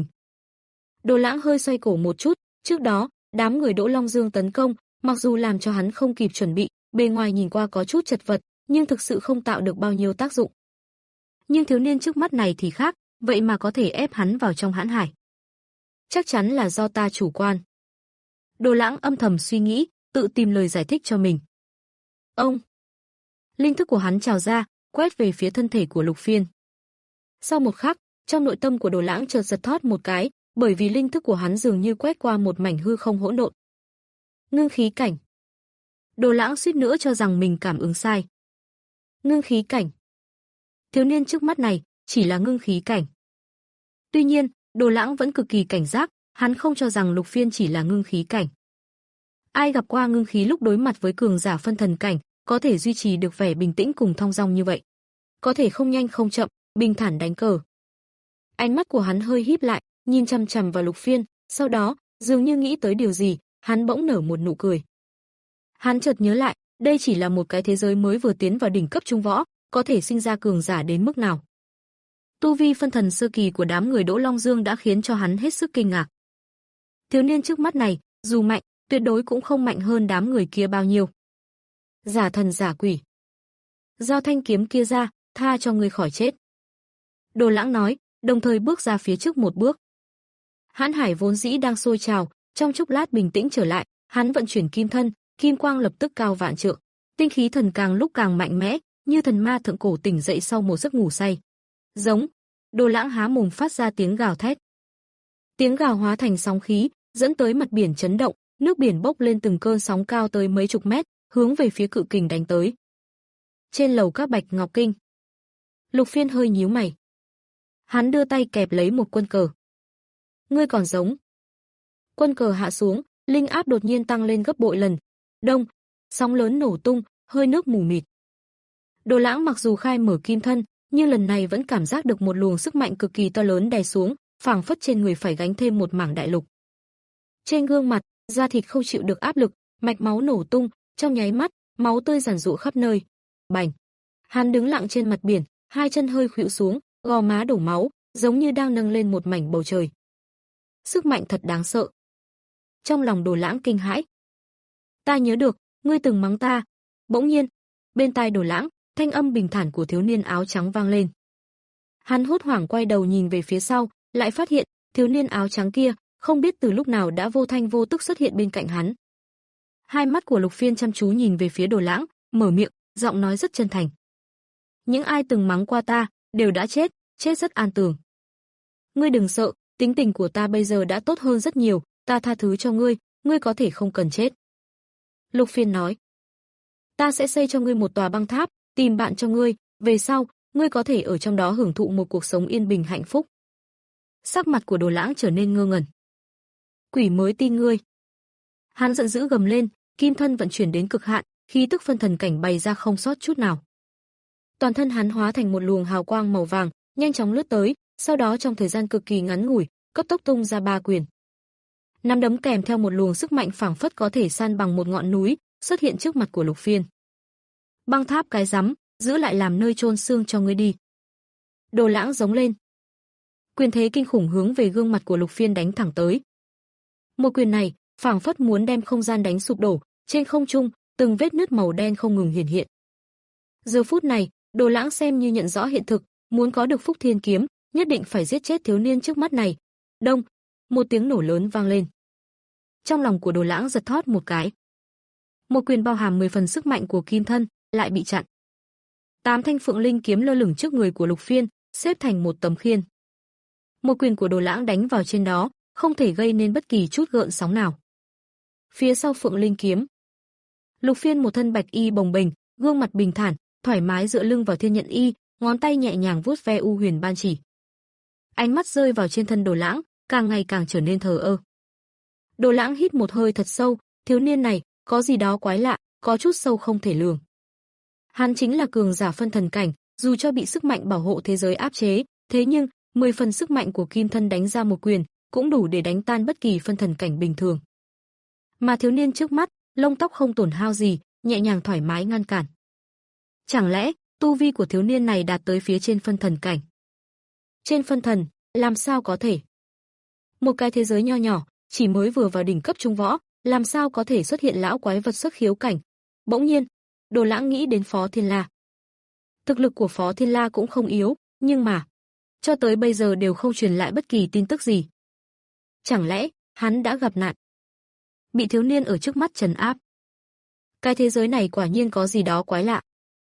Đồ Lãng hơi xoay cổ một chút, trước đó, đám người Đỗ Long Dương tấn công, mặc dù làm cho hắn không kịp chuẩn bị, bề ngoài nhìn qua có chút chật vật, nhưng thực sự không tạo được bao nhiêu tác dụng. Nhưng thiếu niên trước mắt này thì khác, vậy mà có thể ép hắn vào trong hãn hải. Chắc chắn là do ta chủ quan. Đồ Lãng âm thầm suy nghĩ, tự tìm lời giải thích cho mình. Ông! Linh thức của hắn trào ra, quét về phía thân thể của Lục Phiên. Sau một khắc, trong nội tâm của Đồ Lãng chợt giật thót một cái, bởi vì linh thức của hắn dường như quét qua một mảnh hư không hỗn độn. Ngưng khí cảnh. Đồ Lãng suýt nữa cho rằng mình cảm ứng sai. Ngưng khí cảnh. Thiếu niên trước mắt này chỉ là ngưng khí cảnh. Tuy nhiên, Đồ Lãng vẫn cực kỳ cảnh giác, hắn không cho rằng Lục Phiên chỉ là ngưng khí cảnh. Ai gặp qua ngưng khí lúc đối mặt với cường giả phân thần cảnh, có thể duy trì được vẻ bình tĩnh cùng thong dong như vậy. Có thể không nhanh không chậm, bình thản đánh cờ. Ánh mắt của hắn hơi híp lại, nhìn chằm chằm vào Lục Phiên, sau đó, dường như nghĩ tới điều gì, hắn bỗng nở một nụ cười. Hắn chợt nhớ lại, đây chỉ là một cái thế giới mới vừa tiến vào đỉnh cấp trung võ, có thể sinh ra cường giả đến mức nào. Tu vi phân thần sơ kỳ của đám người Đỗ Long Dương đã khiến cho hắn hết sức kinh ngạc. Thiếu niên trước mắt này, dù mạnh, tuyệt đối cũng không mạnh hơn đám người kia bao nhiêu. Giả thần giả quỷ. Giao thanh kiếm kia ra, tha cho ngươi khỏi chết. Đồ Lãng nói, đồng thời bước ra phía trước một bước. Hãn hải vốn dĩ đang sôi trào, trong chốc lát bình tĩnh trở lại, hắn vận chuyển kim thân, kim quang lập tức cao vạn trượng, tinh khí thần càng lúc càng mạnh mẽ, như thần ma thượng cổ tỉnh dậy sau một giấc ngủ say. Giống. Đồ Lãng há mồm phát ra tiếng gào thét. Tiếng gào hóa thành sóng khí, dẫn tới mặt biển chấn động, nước biển bốc lên từng cơn sóng cao tới mấy chục mét, hướng về phía cự kình đánh tới. Trên lầu các Bạch Ngọc Kinh, Lục Phiên hơi nhíu mày. Hắn đưa tay kẹp lấy một quân cờ. Ngươi còn giống. Quân cờ hạ xuống, linh áp đột nhiên tăng lên gấp bội lần. Đông, sóng lớn nổ tung, hơi nước mù mịt. Đồ Lãng mặc dù khai mở kim thân, nhưng lần này vẫn cảm giác được một luồng sức mạnh cực kỳ to lớn đè xuống, phảng phất trên người phải gánh thêm một mảng đại lục. Trên gương mặt, da thịt không chịu được áp lực, mạch máu nổ tung, trong nháy mắt, máu tươi giàn rụa khắp nơi. Bành! Hắn đứng lặng trên mặt biển, hai chân hơi khuỵu xuống, gò má đổ máu, giống như đang nâng lên một mảnh bầu trời. Sức mạnh thật đáng sợ. Trong lòng Đồ Lãng kinh hãi. Ta nhớ được, ngươi từng mắng ta. Bỗng nhiên, bên tai Đồ Lãng, thanh âm bình thản của thiếu niên áo trắng vang lên. Hắn hốt hoảng quay đầu nhìn về phía sau, lại phát hiện, thiếu niên áo trắng kia, không biết từ lúc nào đã vô thanh vô tức xuất hiện bên cạnh hắn. Hai mắt của Lục Phiên chăm chú nhìn về phía Đồ Lãng, mở miệng, giọng nói rất chân thành. Những ai từng mắng qua ta, đều đã chết, chết rất an tường. Ngươi đừng sợ, tính tình của ta bây giờ đã tốt hơn rất nhiều, ta tha thứ cho ngươi, ngươi có thể không cần chết. Lục Phiên nói. Ta sẽ xây cho ngươi một tòa băng tháp, tìm bạn cho ngươi, về sau, ngươi có thể ở trong đó hưởng thụ một cuộc sống yên bình hạnh phúc. Sắc mặt của Đồ Lãng trở nên ngơ ngẩn. Quỷ mới tin ngươi. Hắn giận dữ gầm lên, kim thân vận chuyển đến cực hạn, khí tức phân thần cảnh bày ra không sót chút nào. Toàn thân hắn hóa thành một luồng hào quang màu vàng, nhanh chóng lướt tới, sau đó trong thời gian cực kỳ ngắn ngủi, cấp tốc tung ra ba quyền. Nắm đấm kèm theo một luồng sức mạnh phảng phất có thể san bằng một ngọn núi, xuất hiện trước mặt của Lục Phiên. Băng tháp cái rắm, giữ lại làm nơi chôn xương cho ngươi đi. Đồ Lãng giống lên. Quyền thế kinh khủng hướng về gương mặt của Lục Phiên đánh thẳng tới. Một quyền này, phảng phất muốn đem không gian đánh sụp đổ, trên không trung, từng vết nứt màu đen không ngừng hiển hiện. Giờ phút này, Đồ Lãng xem như nhận rõ hiện thực, muốn có được Phúc Thiên kiếm, nhất định phải giết chết thiếu niên trước mắt này. Đông, một tiếng nổ lớn vang lên. Trong lòng của Đồ Lãng giật thót một cái. Một quyền bao hàm mười phần sức mạnh của kim thân, lại bị chặn. Tám thanh phượng linh kiếm lơ lửng trước người của Lục Phiên, xếp thành một tấm khiên. Một quyền của Đồ Lãng đánh vào trên đó, không thể gây nên bất kỳ chút gợn sóng nào. Phía sau phượng linh kiếm, Lục Phiên một thân bạch y bồng bềnh, gương mặt bình thản, thoải mái dựa lưng vào thiên nhận y, ngón tay nhẹ nhàng vuốt ve u huyền ban chỉ. Ánh mắt rơi vào trên thân Đồ Lãng, càng ngày càng trở nên thờ ơ. Đồ Lãng hít một hơi thật sâu, thiếu niên này, có gì đó quái lạ, có chút sâu không thể lường. Hắn chính là cường giả phân thần cảnh, dù cho bị sức mạnh bảo hộ thế giới áp chế, thế nhưng, mười phần sức mạnh của kim thân đánh ra một quyền, cũng đủ để đánh tan bất kỳ phân thần cảnh bình thường. Mà thiếu niên trước mắt, lông tóc không tổn hao gì, nhẹ nhàng thoải mái ngăn cản. Chẳng lẽ, tu vi của thiếu niên này đạt tới phía trên phân thần cảnh? Trên phân thần, làm sao có thể? Một cái thế giới nho nhỏ, chỉ mới vừa vào đỉnh cấp trung võ, làm sao có thể xuất hiện lão quái vật xuất khiếu cảnh? Bỗng nhiên, Đồ Lãng nghĩ đến Phó Thiên La. Thực lực của Phó Thiên La cũng không yếu, nhưng mà cho tới bây giờ đều không truyền lại bất kỳ tin tức gì. Chẳng lẽ hắn đã gặp nạn? Bị thiếu niên ở trước mắt trấn áp. Cái thế giới này quả nhiên có gì đó quái lạ.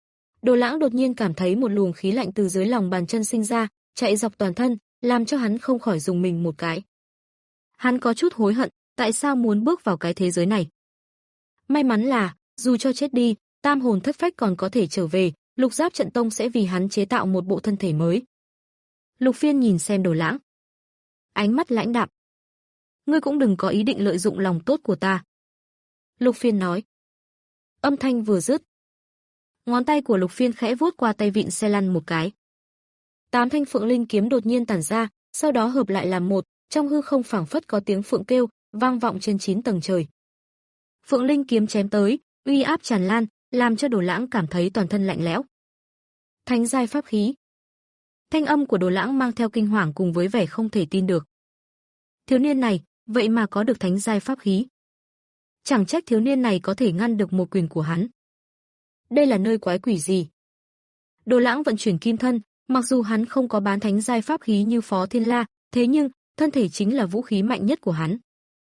Đồ Lãng đột nhiên cảm thấy một luồng khí lạnh từ dưới lòng bàn chân sinh ra, chạy dọc toàn thân, làm cho hắn không khỏi rùng mình một cái. Hắn có chút hối hận, tại sao muốn bước vào cái thế giới này. May mắn là, dù cho chết đi, tam hồn thất phách còn có thể trở về, Lục Giáp Trận Tông sẽ vì hắn chế tạo một bộ thân thể mới. Lục Phiên nhìn xem Đồ Lãng, ánh mắt lãnh đạm. Ngươi cũng đừng có ý định lợi dụng lòng tốt của ta. Lục Phiên nói. Âm thanh vừa dứt, ngón tay của Lục Phiên khẽ vuốt qua tay vịn xe lăn một cái. Tám thanh phượng linh kiếm đột nhiên tản ra, sau đó hợp lại làm một, trong hư không phảng phất có tiếng phượng kêu, vang vọng trên chín tầng trời. Phượng linh kiếm chém tới, uy áp tràn lan, làm cho Đồ Lãng cảm thấy toàn thân lạnh lẽo. Thánh giai pháp khí. Thanh âm của Đồ Lãng mang theo kinh hoàng cùng với vẻ không thể tin được. Thiếu niên này, vậy mà có được thánh giai pháp khí. Chẳng trách thiếu niên này có thể ngăn được một quyền của hắn. Đây là nơi quái quỷ gì? Đồ Lãng vận chuyển kim thân, mặc dù hắn không có bán thánh giai pháp khí như Phó Thiên La, thế nhưng thân thể chính là vũ khí mạnh nhất của hắn.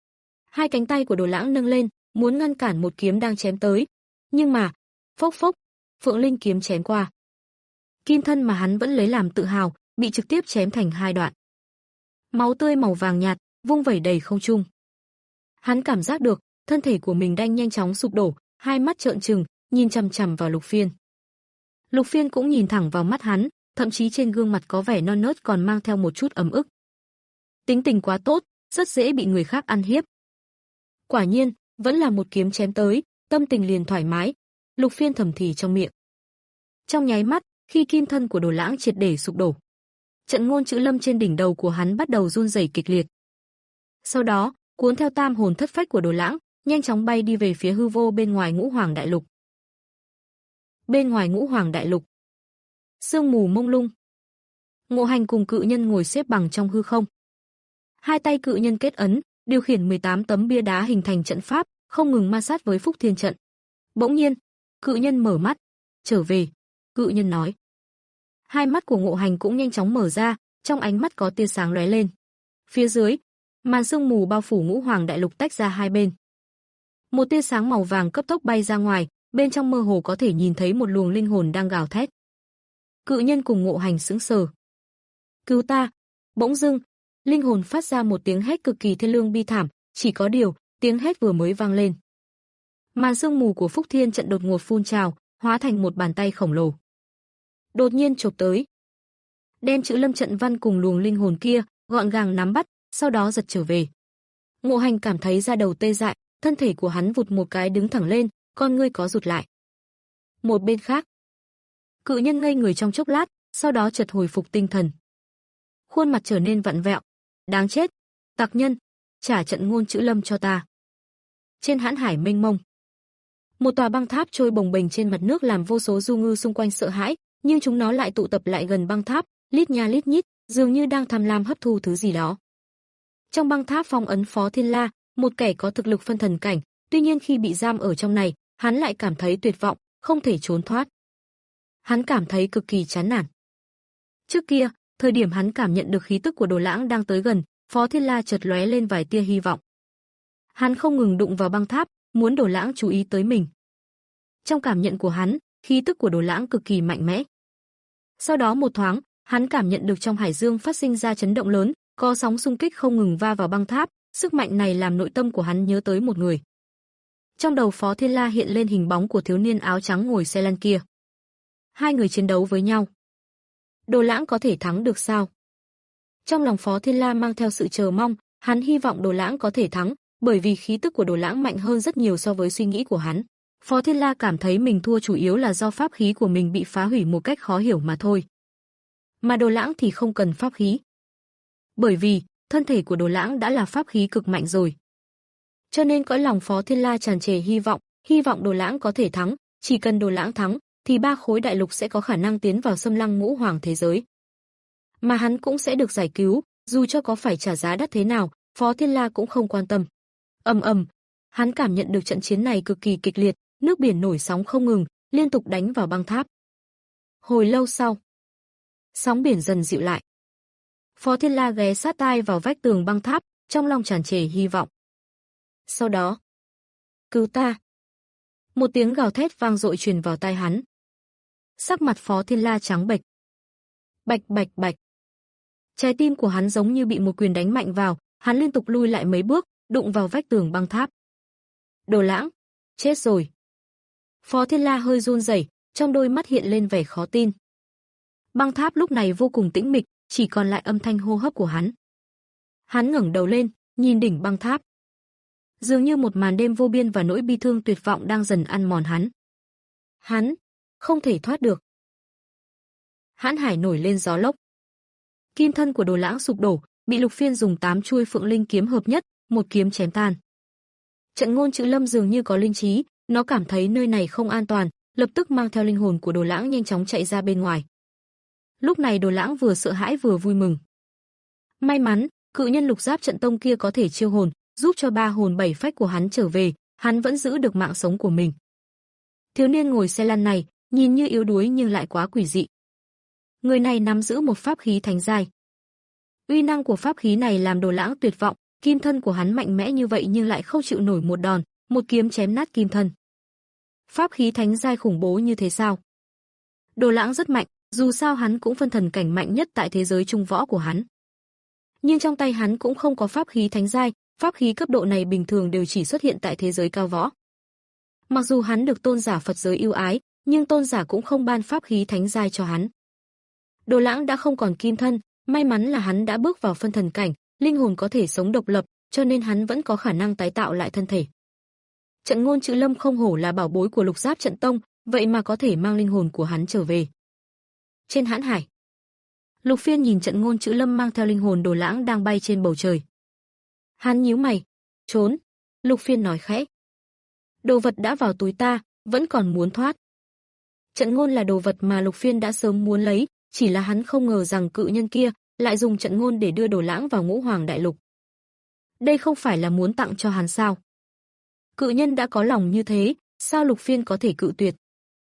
Hai cánh tay của Đồ Lãng nâng lên, muốn ngăn cản một kiếm đang chém tới, nhưng mà, phốc phốc, phượng linh kiếm chém qua. Kim thân mà hắn vẫn lấy làm tự hào, bị trực tiếp chém thành hai đoạn. Máu tươi màu vàng nhạt vung vẩy đầy không trung. Hắn cảm giác được, thân thể của mình đang nhanh chóng sụp đổ, hai mắt trợn trừng, nhìn chằm chằm vào Lục Phiên. Lục Phiên cũng nhìn thẳng vào mắt hắn, thậm chí trên gương mặt có vẻ non nớt còn mang theo một chút ấm ức. Tính tình quá tốt, rất dễ bị người khác ăn hiếp. Quả nhiên, vẫn là một kiếm chém tới, tâm tình liền thoải mái, Lục Phiên thầm thì trong miệng. Trong nháy mắt, khi kim thân của Đồ Lãng triệt để sụp đổ, trận ngôn chữ lâm trên đỉnh đầu của hắn bắt đầu run rẩy kịch liệt. Sau đó, cuốn theo tam hồn thất phách của Đồ Lãng, nhanh chóng bay đi về phía hư vô bên ngoài Ngũ Hoàng Đại Lục. Bên ngoài Ngũ Hoàng Đại Lục, sương mù mông lung. Ngộ Hành cùng cự nhân ngồi xếp bằng trong hư không. Hai tay cự nhân kết ấn, điều khiển mười tám tấm bia đá hình thành trận pháp, không ngừng ma sát với Phúc Thiên trận. Bỗng nhiên, cự nhân mở mắt, "Trở về." Cự nhân nói. Hai mắt của Ngộ Hành cũng nhanh chóng mở ra, trong ánh mắt có tia sáng lóe lên. Phía dưới, màn sương mù bao phủ Ngũ Hoàng Đại Lục tách ra hai bên. Một tia sáng màu vàng cấp tốc bay ra ngoài, bên trong mơ hồ có thể nhìn thấy một luồng linh hồn đang gào thét. Cự nhân cùng Ngộ Hành sững sờ. "Cứu ta!" Bỗng dưng, linh hồn phát ra một tiếng hét cực kỳ thê lương bi thảm, chỉ có điều, tiếng hét vừa mới vang lên, màn sương mù của Phúc Thiên trận đột ngột phun trào, hóa thành một bàn tay khổng lồ. Đột nhiên chộp tới, đem chữ Lâm trận văn cùng luồng linh hồn kia gọn gàng nắm bắt, sau đó giật trở về. Ngộ Hành cảm thấy da đầu tê dại, thân thể của hắn vụt một cái đứng thẳng lên, con ngươi có rụt lại. Một bên khác, cự nhân ngây người trong chốc lát, sau đó chợt hồi phục tinh thần. Khuôn mặt trở nên vặn vẹo. "Đáng chết, tặc nhân, trả trận ngôn chữ Lâm cho ta." Trên hãn hải mênh mông, một tòa băng tháp trôi bồng bềnh trên mặt nước làm vô số du ngư xung quanh sợ hãi, nhưng chúng nó lại tụ tập lại gần băng tháp, lít nha lít nhít, dường như đang tham lam hấp thu thứ gì đó. Trong băng tháp phong ấn Phó Thiên La, một kẻ có thực lực phân thần cảnh, tuy nhiên khi bị giam ở trong này, hắn lại cảm thấy tuyệt vọng, không thể trốn thoát. Hắn cảm thấy cực kỳ chán nản. Trước kia, thời điểm hắn cảm nhận được khí tức của Đồ Lãng đang tới gần, Phó Thiên La chợt lóe lên vài tia hy vọng. Hắn không ngừng đụng vào băng tháp, muốn Đồ Lãng chú ý tới mình. Trong cảm nhận của hắn, khí tức của Đồ Lãng cực kỳ mạnh mẽ. Sau đó một thoáng, hắn cảm nhận được trong hải dương phát sinh ra chấn động lớn, có sóng xung kích không ngừng va vào băng tháp, sức mạnh này làm nội tâm của hắn nhớ tới một người. Trong đầu Phó Thiên La hiện lên hình bóng của thiếu niên áo trắng ngồi xe lăn kia. Hai người chiến đấu với nhau. Đồ Lãng có thể thắng được sao? Trong lòng Phó Thiên La mang theo sự chờ mong, hắn hy vọng Đồ Lãng có thể thắng, bởi vì khí tức của Đồ Lãng mạnh hơn rất nhiều so với suy nghĩ của hắn. Phó Thiên La cảm thấy mình thua chủ yếu là do pháp khí của mình bị phá hủy một cách khó hiểu mà thôi. Mà Đồ Lãng thì không cần pháp khí. Bởi vì, thân thể của Đồ Lãng đã là pháp khí cực mạnh rồi. Cho nên cõi lòng Phó Thiên La tràn trề hy vọng, hy vọng Đồ Lãng có thể thắng, chỉ cần Đồ Lãng thắng, thì ba khối đại lục sẽ có khả năng tiến vào xâm lăng ngũ hoàng thế giới. Mà hắn cũng sẽ được giải cứu, dù cho có phải trả giá đắt thế nào, Phó Thiên La cũng không quan tâm. Ầm ầm, hắn cảm nhận được trận chiến này cực kỳ kịch liệt, nước biển nổi sóng không ngừng, liên tục đánh vào băng tháp. Hồi lâu sau, sóng biển dần dịu lại. Phó Thiên La ghé sát tai vào vách tường băng tháp, trong lòng tràn trề hy vọng. Sau đó, cứu ta! Một tiếng gào thét vang dội truyền vào tai hắn. Sắc mặt Phó Thiên La trắng bệch. Bạch bạch bạch. Trái tim của hắn giống như bị một quyền đánh mạnh vào, hắn liên tục lui lại mấy bước, đụng vào vách tường băng tháp. Đồ Lãng, chết rồi. Phó Thiên La hơi run rẩy, trong đôi mắt hiện lên vẻ khó tin. Băng tháp lúc này vô cùng tĩnh mịch, chỉ còn lại âm thanh hô hấp của hắn. Hắn ngẩng đầu lên, nhìn đỉnh băng tháp. Dường như một màn đêm vô biên và nỗi bi thương tuyệt vọng đang dần ăn mòn hắn. Hắn không thể thoát được. Hãn hải nổi lên gió lốc. Kim thân của Đồ Lãng sụp đổ, bị Lục Phiên dùng tám chuôi Phượng Linh kiếm hợp nhất, một kiếm chém tan. Trận Ngôn Chữ Lâm dường như có linh trí, nó cảm thấy nơi này không an toàn, lập tức mang theo linh hồn của Đồ Lãng nhanh chóng chạy ra bên ngoài. Lúc này Đồ Lãng vừa sợ hãi vừa vui mừng. May mắn, cự nhân Lục Giáp Trận Tông kia có thể chiêu hồn, giúp cho ba hồn bảy phách của hắn trở về, hắn vẫn giữ được mạng sống của mình. Thiếu niên ngồi xe lăn này, nhìn như yếu đuối nhưng lại quá quỷ dị. Người này nắm giữ một pháp khí thánh giai. Uy năng của pháp khí này làm Đồ Lãng tuyệt vọng, kim thân của hắn mạnh mẽ như vậy nhưng lại không chịu nổi một đòn, một kiếm chém nát kim thân. Pháp khí thánh giai khủng bố như thế sao? Đồ Lãng rất mạnh, dù sao hắn cũng phân thần cảnh mạnh nhất tại thế giới trung võ của hắn. Nhưng trong tay hắn cũng không có pháp khí thánh giai, pháp khí cấp độ này bình thường đều chỉ xuất hiện tại thế giới cao võ. Mặc dù hắn được tôn giả Phật giới ưu ái, nhưng tôn giả cũng không ban pháp khí thánh giai cho hắn. Đồ Lãng đã không còn kim thân, may mắn là hắn đã bước vào phân thần cảnh, linh hồn có thể sống độc lập, cho nên hắn vẫn có khả năng tái tạo lại thân thể. Trận Ngôn Chữ Lâm không hổ là bảo bối của Lục Giáp Trận Tông, vậy mà có thể mang linh hồn của hắn trở về. Trên hãn hải, Lục Phiên nhìn Trận Ngôn Chữ Lâm mang theo linh hồn Đồ Lãng đang bay trên bầu trời. Hắn nhíu mày, "Trốn." Lục Phiên nói khẽ. "Đồ vật đã vào túi ta, vẫn còn muốn thoát." Trận ngôn là đồ vật mà Lục Phiên đã sớm muốn lấy, chỉ là hắn không ngờ rằng cự nhân kia lại dùng trận ngôn để đưa Đồ Lãng vào Ngũ Hoàng Đại Lục. Đây không phải là muốn tặng cho hắn sao? Cự nhân đã có lòng như thế, sao Lục Phiên có thể cự tuyệt?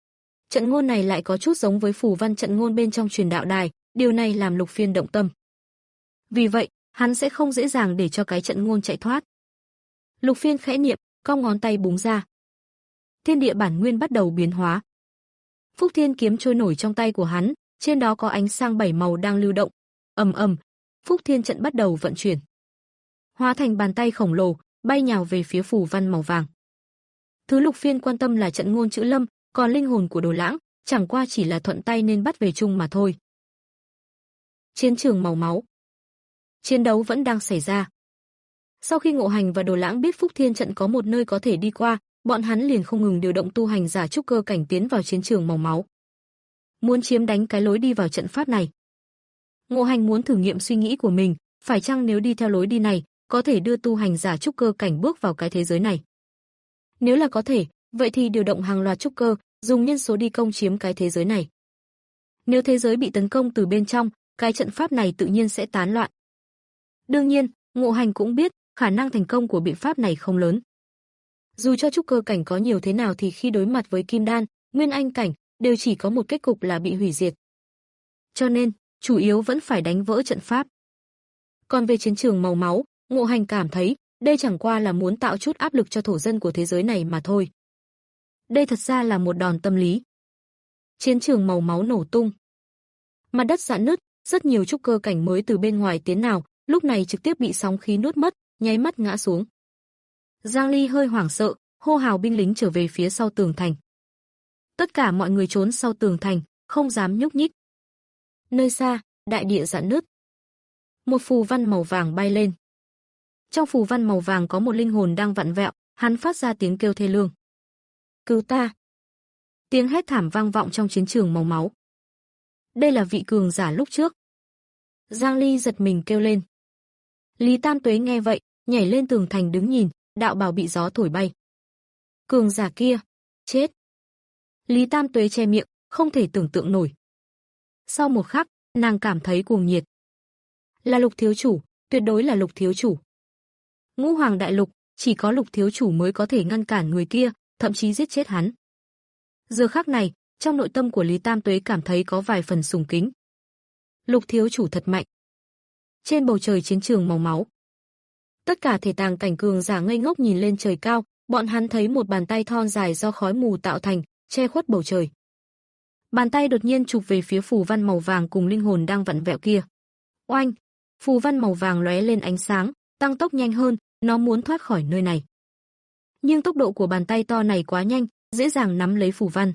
Trận ngôn này lại có chút giống với phù văn trận ngôn bên trong truyền đạo đài, điều này làm Lục Phiên động tâm. Vì vậy, hắn sẽ không dễ dàng để cho cái trận ngôn chạy thoát. Lục Phiên khẽ niệm, cong ngón tay búng ra. Thiên địa bản nguyên bắt đầu biến hóa. Phúc Thiên kiếm trôi nổi trong tay của hắn, trên đó có ánh sáng bảy màu đang lưu động. Ầm ầm, Phúc Thiên trận bắt đầu vận chuyển. Hóa thành bàn tay khổng lồ, bay nhào về phía phù văn màu vàng. Thứ Lục Phiên quan tâm là trận ngôn chữ lâm, còn linh hồn của Đồ Lãng chẳng qua chỉ là thuận tay nên bắt về chung mà thôi. Chiến trường màu máu. Chiến đấu vẫn đang xảy ra. Sau khi Ngộ Hành và Đồ Lãng biết Phúc Thiên trận có một nơi có thể đi qua, bọn hắn liền không ngừng điều động tu hành giả trúc cơ cảnh tiến vào chiến trường màu máu. Muốn chiếm đánh cái lối đi vào trận pháp này. Ngộ Hành muốn thử nghiệm suy nghĩ của mình, phải chăng nếu đi theo lối đi này, có thể đưa tu hành giả trúc cơ cảnh bước vào cái thế giới này. Nếu là có thể, vậy thì điều động hàng loạt trúc cơ, dùng nhân số đi công chiếm cái thế giới này. Nếu thế giới bị tấn công từ bên trong, cái trận pháp này tự nhiên sẽ tán loạn. Đương nhiên, Ngộ Hành cũng biết, khả năng thành công của biện pháp này không lớn. Dù cho trúc cơ cảnh có nhiều thế nào thì khi đối mặt với kim đan, nguyên anh cảnh, đều chỉ có một kết cục là bị hủy diệt. Cho nên, chủ yếu vẫn phải đánh vỡ trận pháp. Còn về chiến trường màu máu, Ngộ Hành cảm thấy, đây chẳng qua là muốn tạo chút áp lực cho thổ dân của thế giới này mà thôi. Đây thật ra là một đòn tâm lý. Chiến trường màu máu nổ tung. Mặt đất rạn nứt, rất nhiều trúc cơ cảnh mới từ bên ngoài tiến nào, lúc này trực tiếp bị sóng khí nuốt mất, nháy mắt ngã xuống. Giang Ly hơi hoảng sợ, hô hào binh lính trở về phía sau tường thành. Tất cả mọi người trốn sau tường thành, không dám nhúc nhích. Nơi xa, đại địa rạn nứt. Một phù văn màu vàng bay lên. Trong phù văn màu vàng có một linh hồn đang vặn vẹo, hắn phát ra tiếng kêu thê lương. Cứu ta! Tiếng hét thảm vang vọng trong chiến trường màu máu. Đây là vị cường giả lúc trước. Giang Ly giật mình kêu lên. Lý Tam Tuế nghe vậy, nhảy lên tường thành đứng nhìn, đạo bào bị gió thổi bay. Cường giả kia, chết. Lý Tam Tuế che miệng, không thể tưởng tượng nổi. Sau một khắc, nàng cảm thấy cuồng nhiệt. Là Lục thiếu chủ, tuyệt đối là Lục thiếu chủ. Ngũ Hoàng Đại Lục, chỉ có Lục thiếu chủ mới có thể ngăn cản người kia, thậm chí giết chết hắn. Giờ khắc này, Trong nội tâm của Lý Tam Tuế cảm thấy có vài phần sùng kính. Lục thiếu chủ thật mạnh. Trên bầu trời chiến trường màu máu, tất cả thể tàng cảnh cường giả ngây ngốc nhìn lên trời cao, bọn hắn thấy một bàn tay thon dài do khói mù tạo thành, che khuất bầu trời. Bàn tay đột nhiên chụp về phía phù văn màu vàng cùng linh hồn đang vặn vẹo kia. Oanh, phù văn màu vàng lóe lên ánh sáng, tăng tốc nhanh hơn, nó muốn thoát khỏi nơi này. Nhưng tốc độ của bàn tay to này quá nhanh, dễ dàng nắm lấy phù văn.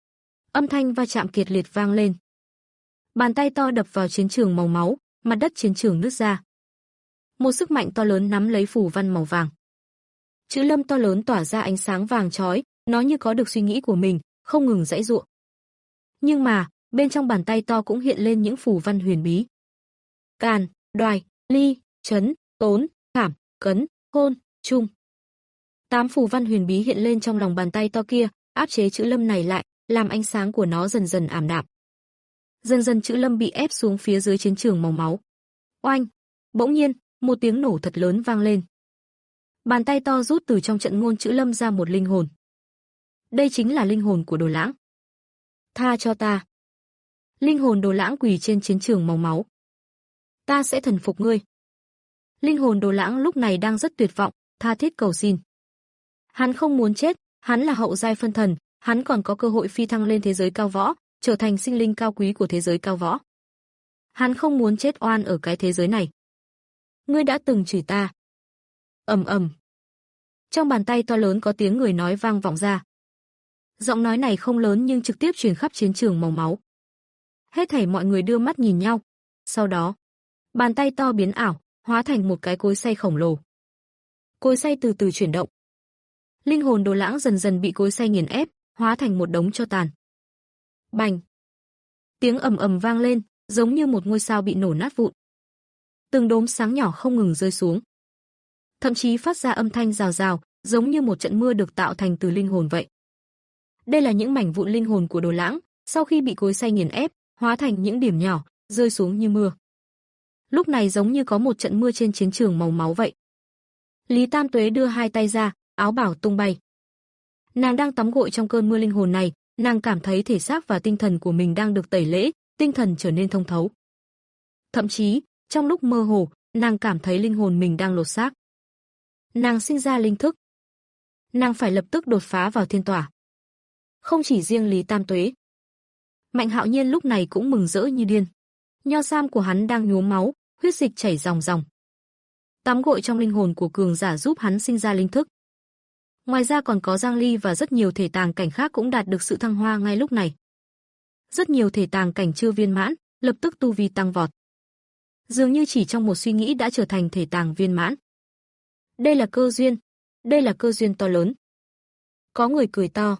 Âm thanh va chạm kịch liệt vang lên. Bàn tay to đập vào chiến trường màu máu, mặt đất chiến trường nứt ra. Một sức mạnh to lớn nắm lấy phù văn màu vàng. Chữ Lâm to lớn tỏa ra ánh sáng vàng chói, nó như có được suy nghĩ của mình, không ngừng giãy giụa. Nhưng mà, bên trong bàn tay to cũng hiện lên những phù văn huyền bí. Càn, Đoài, Ly, Chấn, Tốn, Khảm, Cấn, Hôn, Trung. Tám phù văn huyền bí hiện lên trong lòng bàn tay to kia, áp chế chữ Lâm này lại, làm ánh sáng của nó dần dần ảm đạm. Dần dần chữ Lâm bị ép xuống phía dưới chiến trường màu máu. Oanh! Bỗng nhiên, một tiếng nổ thật lớn vang lên. Bàn tay to rút từ trong trận ngôn chữ Lâm ra một linh hồn. Đây chính là linh hồn của Đồ Lãng. Tha cho ta. Linh hồn Đồ Lãng quỳ trên chiến trường màu máu. Ta sẽ thần phục ngươi. Linh hồn Đồ Lãng lúc này đang rất tuyệt vọng, tha thiết cầu xin. Hắn không muốn chết, hắn là hậu giai phân thần, hắn còn có cơ hội phi thăng lên thế giới cao võ, trở thành sinh linh cao quý của thế giới cao võ. Hắn không muốn chết oan ở cái thế giới này. Ngươi đã từng chửi ta. Ầm ầm. Trong bàn tay to lớn có tiếng người nói vang vọng ra. Giọng nói này không lớn nhưng trực tiếp truyền khắp chiến trường màu máu. Hết thảy mọi người đưa mắt nhìn nhau. Sau đó, bàn tay to biến ảo, hóa thành một cái cối xay khổng lồ. Cối xay từ từ chuyển động. Linh hồn Đồ Lãng dần dần bị cối xay nghiền ép, hóa thành một đống tro tàn. Bành! Tiếng ầm ầm vang lên, giống như một ngôi sao bị nổ nát vụn. Từng đốm sáng nhỏ không ngừng rơi xuống. Thậm chí phát ra âm thanh rào rào, giống như một trận mưa được tạo thành từ linh hồn vậy. Đây là những mảnh vụn linh hồn của Đồ Lãng, sau khi bị cối xay nghiền ép, hóa thành những điểm nhỏ, rơi xuống như mưa. Lúc này giống như có một trận mưa trên chiến trường màu máu vậy. Lý Tam Tuế đưa hai tay ra, áo bảo tung bay. Nàng đang tắm gội trong cơn mưa linh hồn này, nàng cảm thấy thể xác và tinh thần của mình đang được tẩy lễ, tinh thần trở nên thông thấu. Thậm chí, trong lúc mơ hồ, nàng cảm thấy linh hồn mình đang lột xác. Nàng sinh ra linh thức. Nàng phải lập tức đột phá vào thiên tỏa. Không chỉ riêng Lý Tam Tuế. Mạnh Hạo Nhiên lúc này cũng mừng rỡ như điên. Nho sam của hắn đang nhuốm máu, huyết dịch chảy ròng ròng. Tắm gội trong linh hồn của cường giả giúp hắn sinh ra linh thức. Ngoài ra còn có Giang Ly và rất nhiều thể tàng cảnh khác cũng đạt được sự thăng hoa ngay lúc này. Rất nhiều thể tàng cảnh chưa viên mãn, lập tức tu vi tăng vọt. Dường như chỉ trong một suy nghĩ đã trở thành thể tàng viên mãn. Đây là cơ duyên, đây là cơ duyên to lớn. Có người cười to.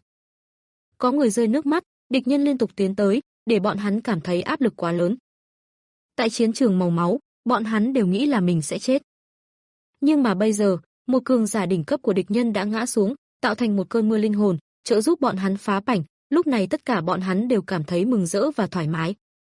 Có người rơi nước mắt, địch nhân liên tục tiến tới, để bọn hắn cảm thấy áp lực quá lớn. Tại chiến trường màu máu, bọn hắn đều nghĩ là mình sẽ chết. Nhưng mà bây giờ, một cường giả đỉnh cấp của địch nhân đã ngã xuống, tạo thành một cơn mưa linh hồn, trợ giúp bọn hắn phá cảnh, lúc này tất cả bọn hắn đều cảm thấy mừng rỡ và thoải mái.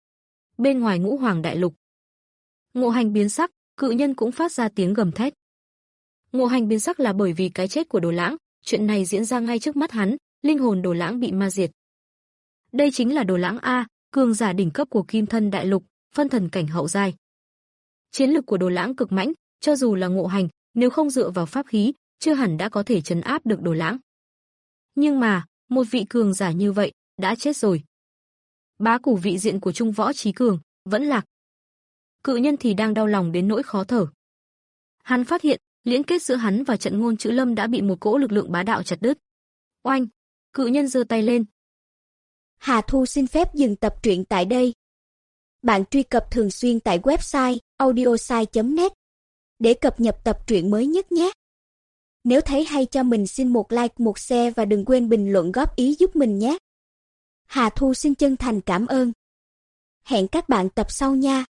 Bên ngoài Ngũ Hoàng Đại Lục, Ngộ Hành biến sắc, cự nhân cũng phát ra tiếng gầm thét. Ngộ Hành biến sắc là bởi vì cái chết của Đồ Lãng, chuyện này diễn ra ngay trước mắt hắn, linh hồn Đồ Lãng bị ma diệt. Đây chính là Đồ Lãng a, cường giả đỉnh cấp của Kim Thân Đại Lục, phân thần cảnh hậu giai. Chiến lực của Đồ Lãng cực mãnh, cho dù là Ngộ Hành, nếu không dựa vào pháp khí, chưa hẳn đã có thể trấn áp được Đồ Lãng. Nhưng mà, một vị cường giả như vậy, đã chết rồi. Bá củ vị diện của Trung Võ Chí Cường, vẫn lạc. Cự nhân thì đang đau lòng đến nỗi khó thở. Hắn phát hiện, liên kết giữa hắn và trận ngôn chữ Lâm đã bị một cỗ lực lượng bá đạo chặt đứt. Oanh! Cự nhân giơ tay lên. Hà Thu xin phép dừng tập truyện tại đây. Bạn truy cập thường xuyên tại website audiosai chấm net để cập nhật tập truyện mới nhất nhé. Nếu thấy hay cho mình xin một like, một share và đừng quên bình luận góp ý giúp mình nhé. Hà Thu xin chân thành cảm ơn. Hẹn các bạn tập sau nha.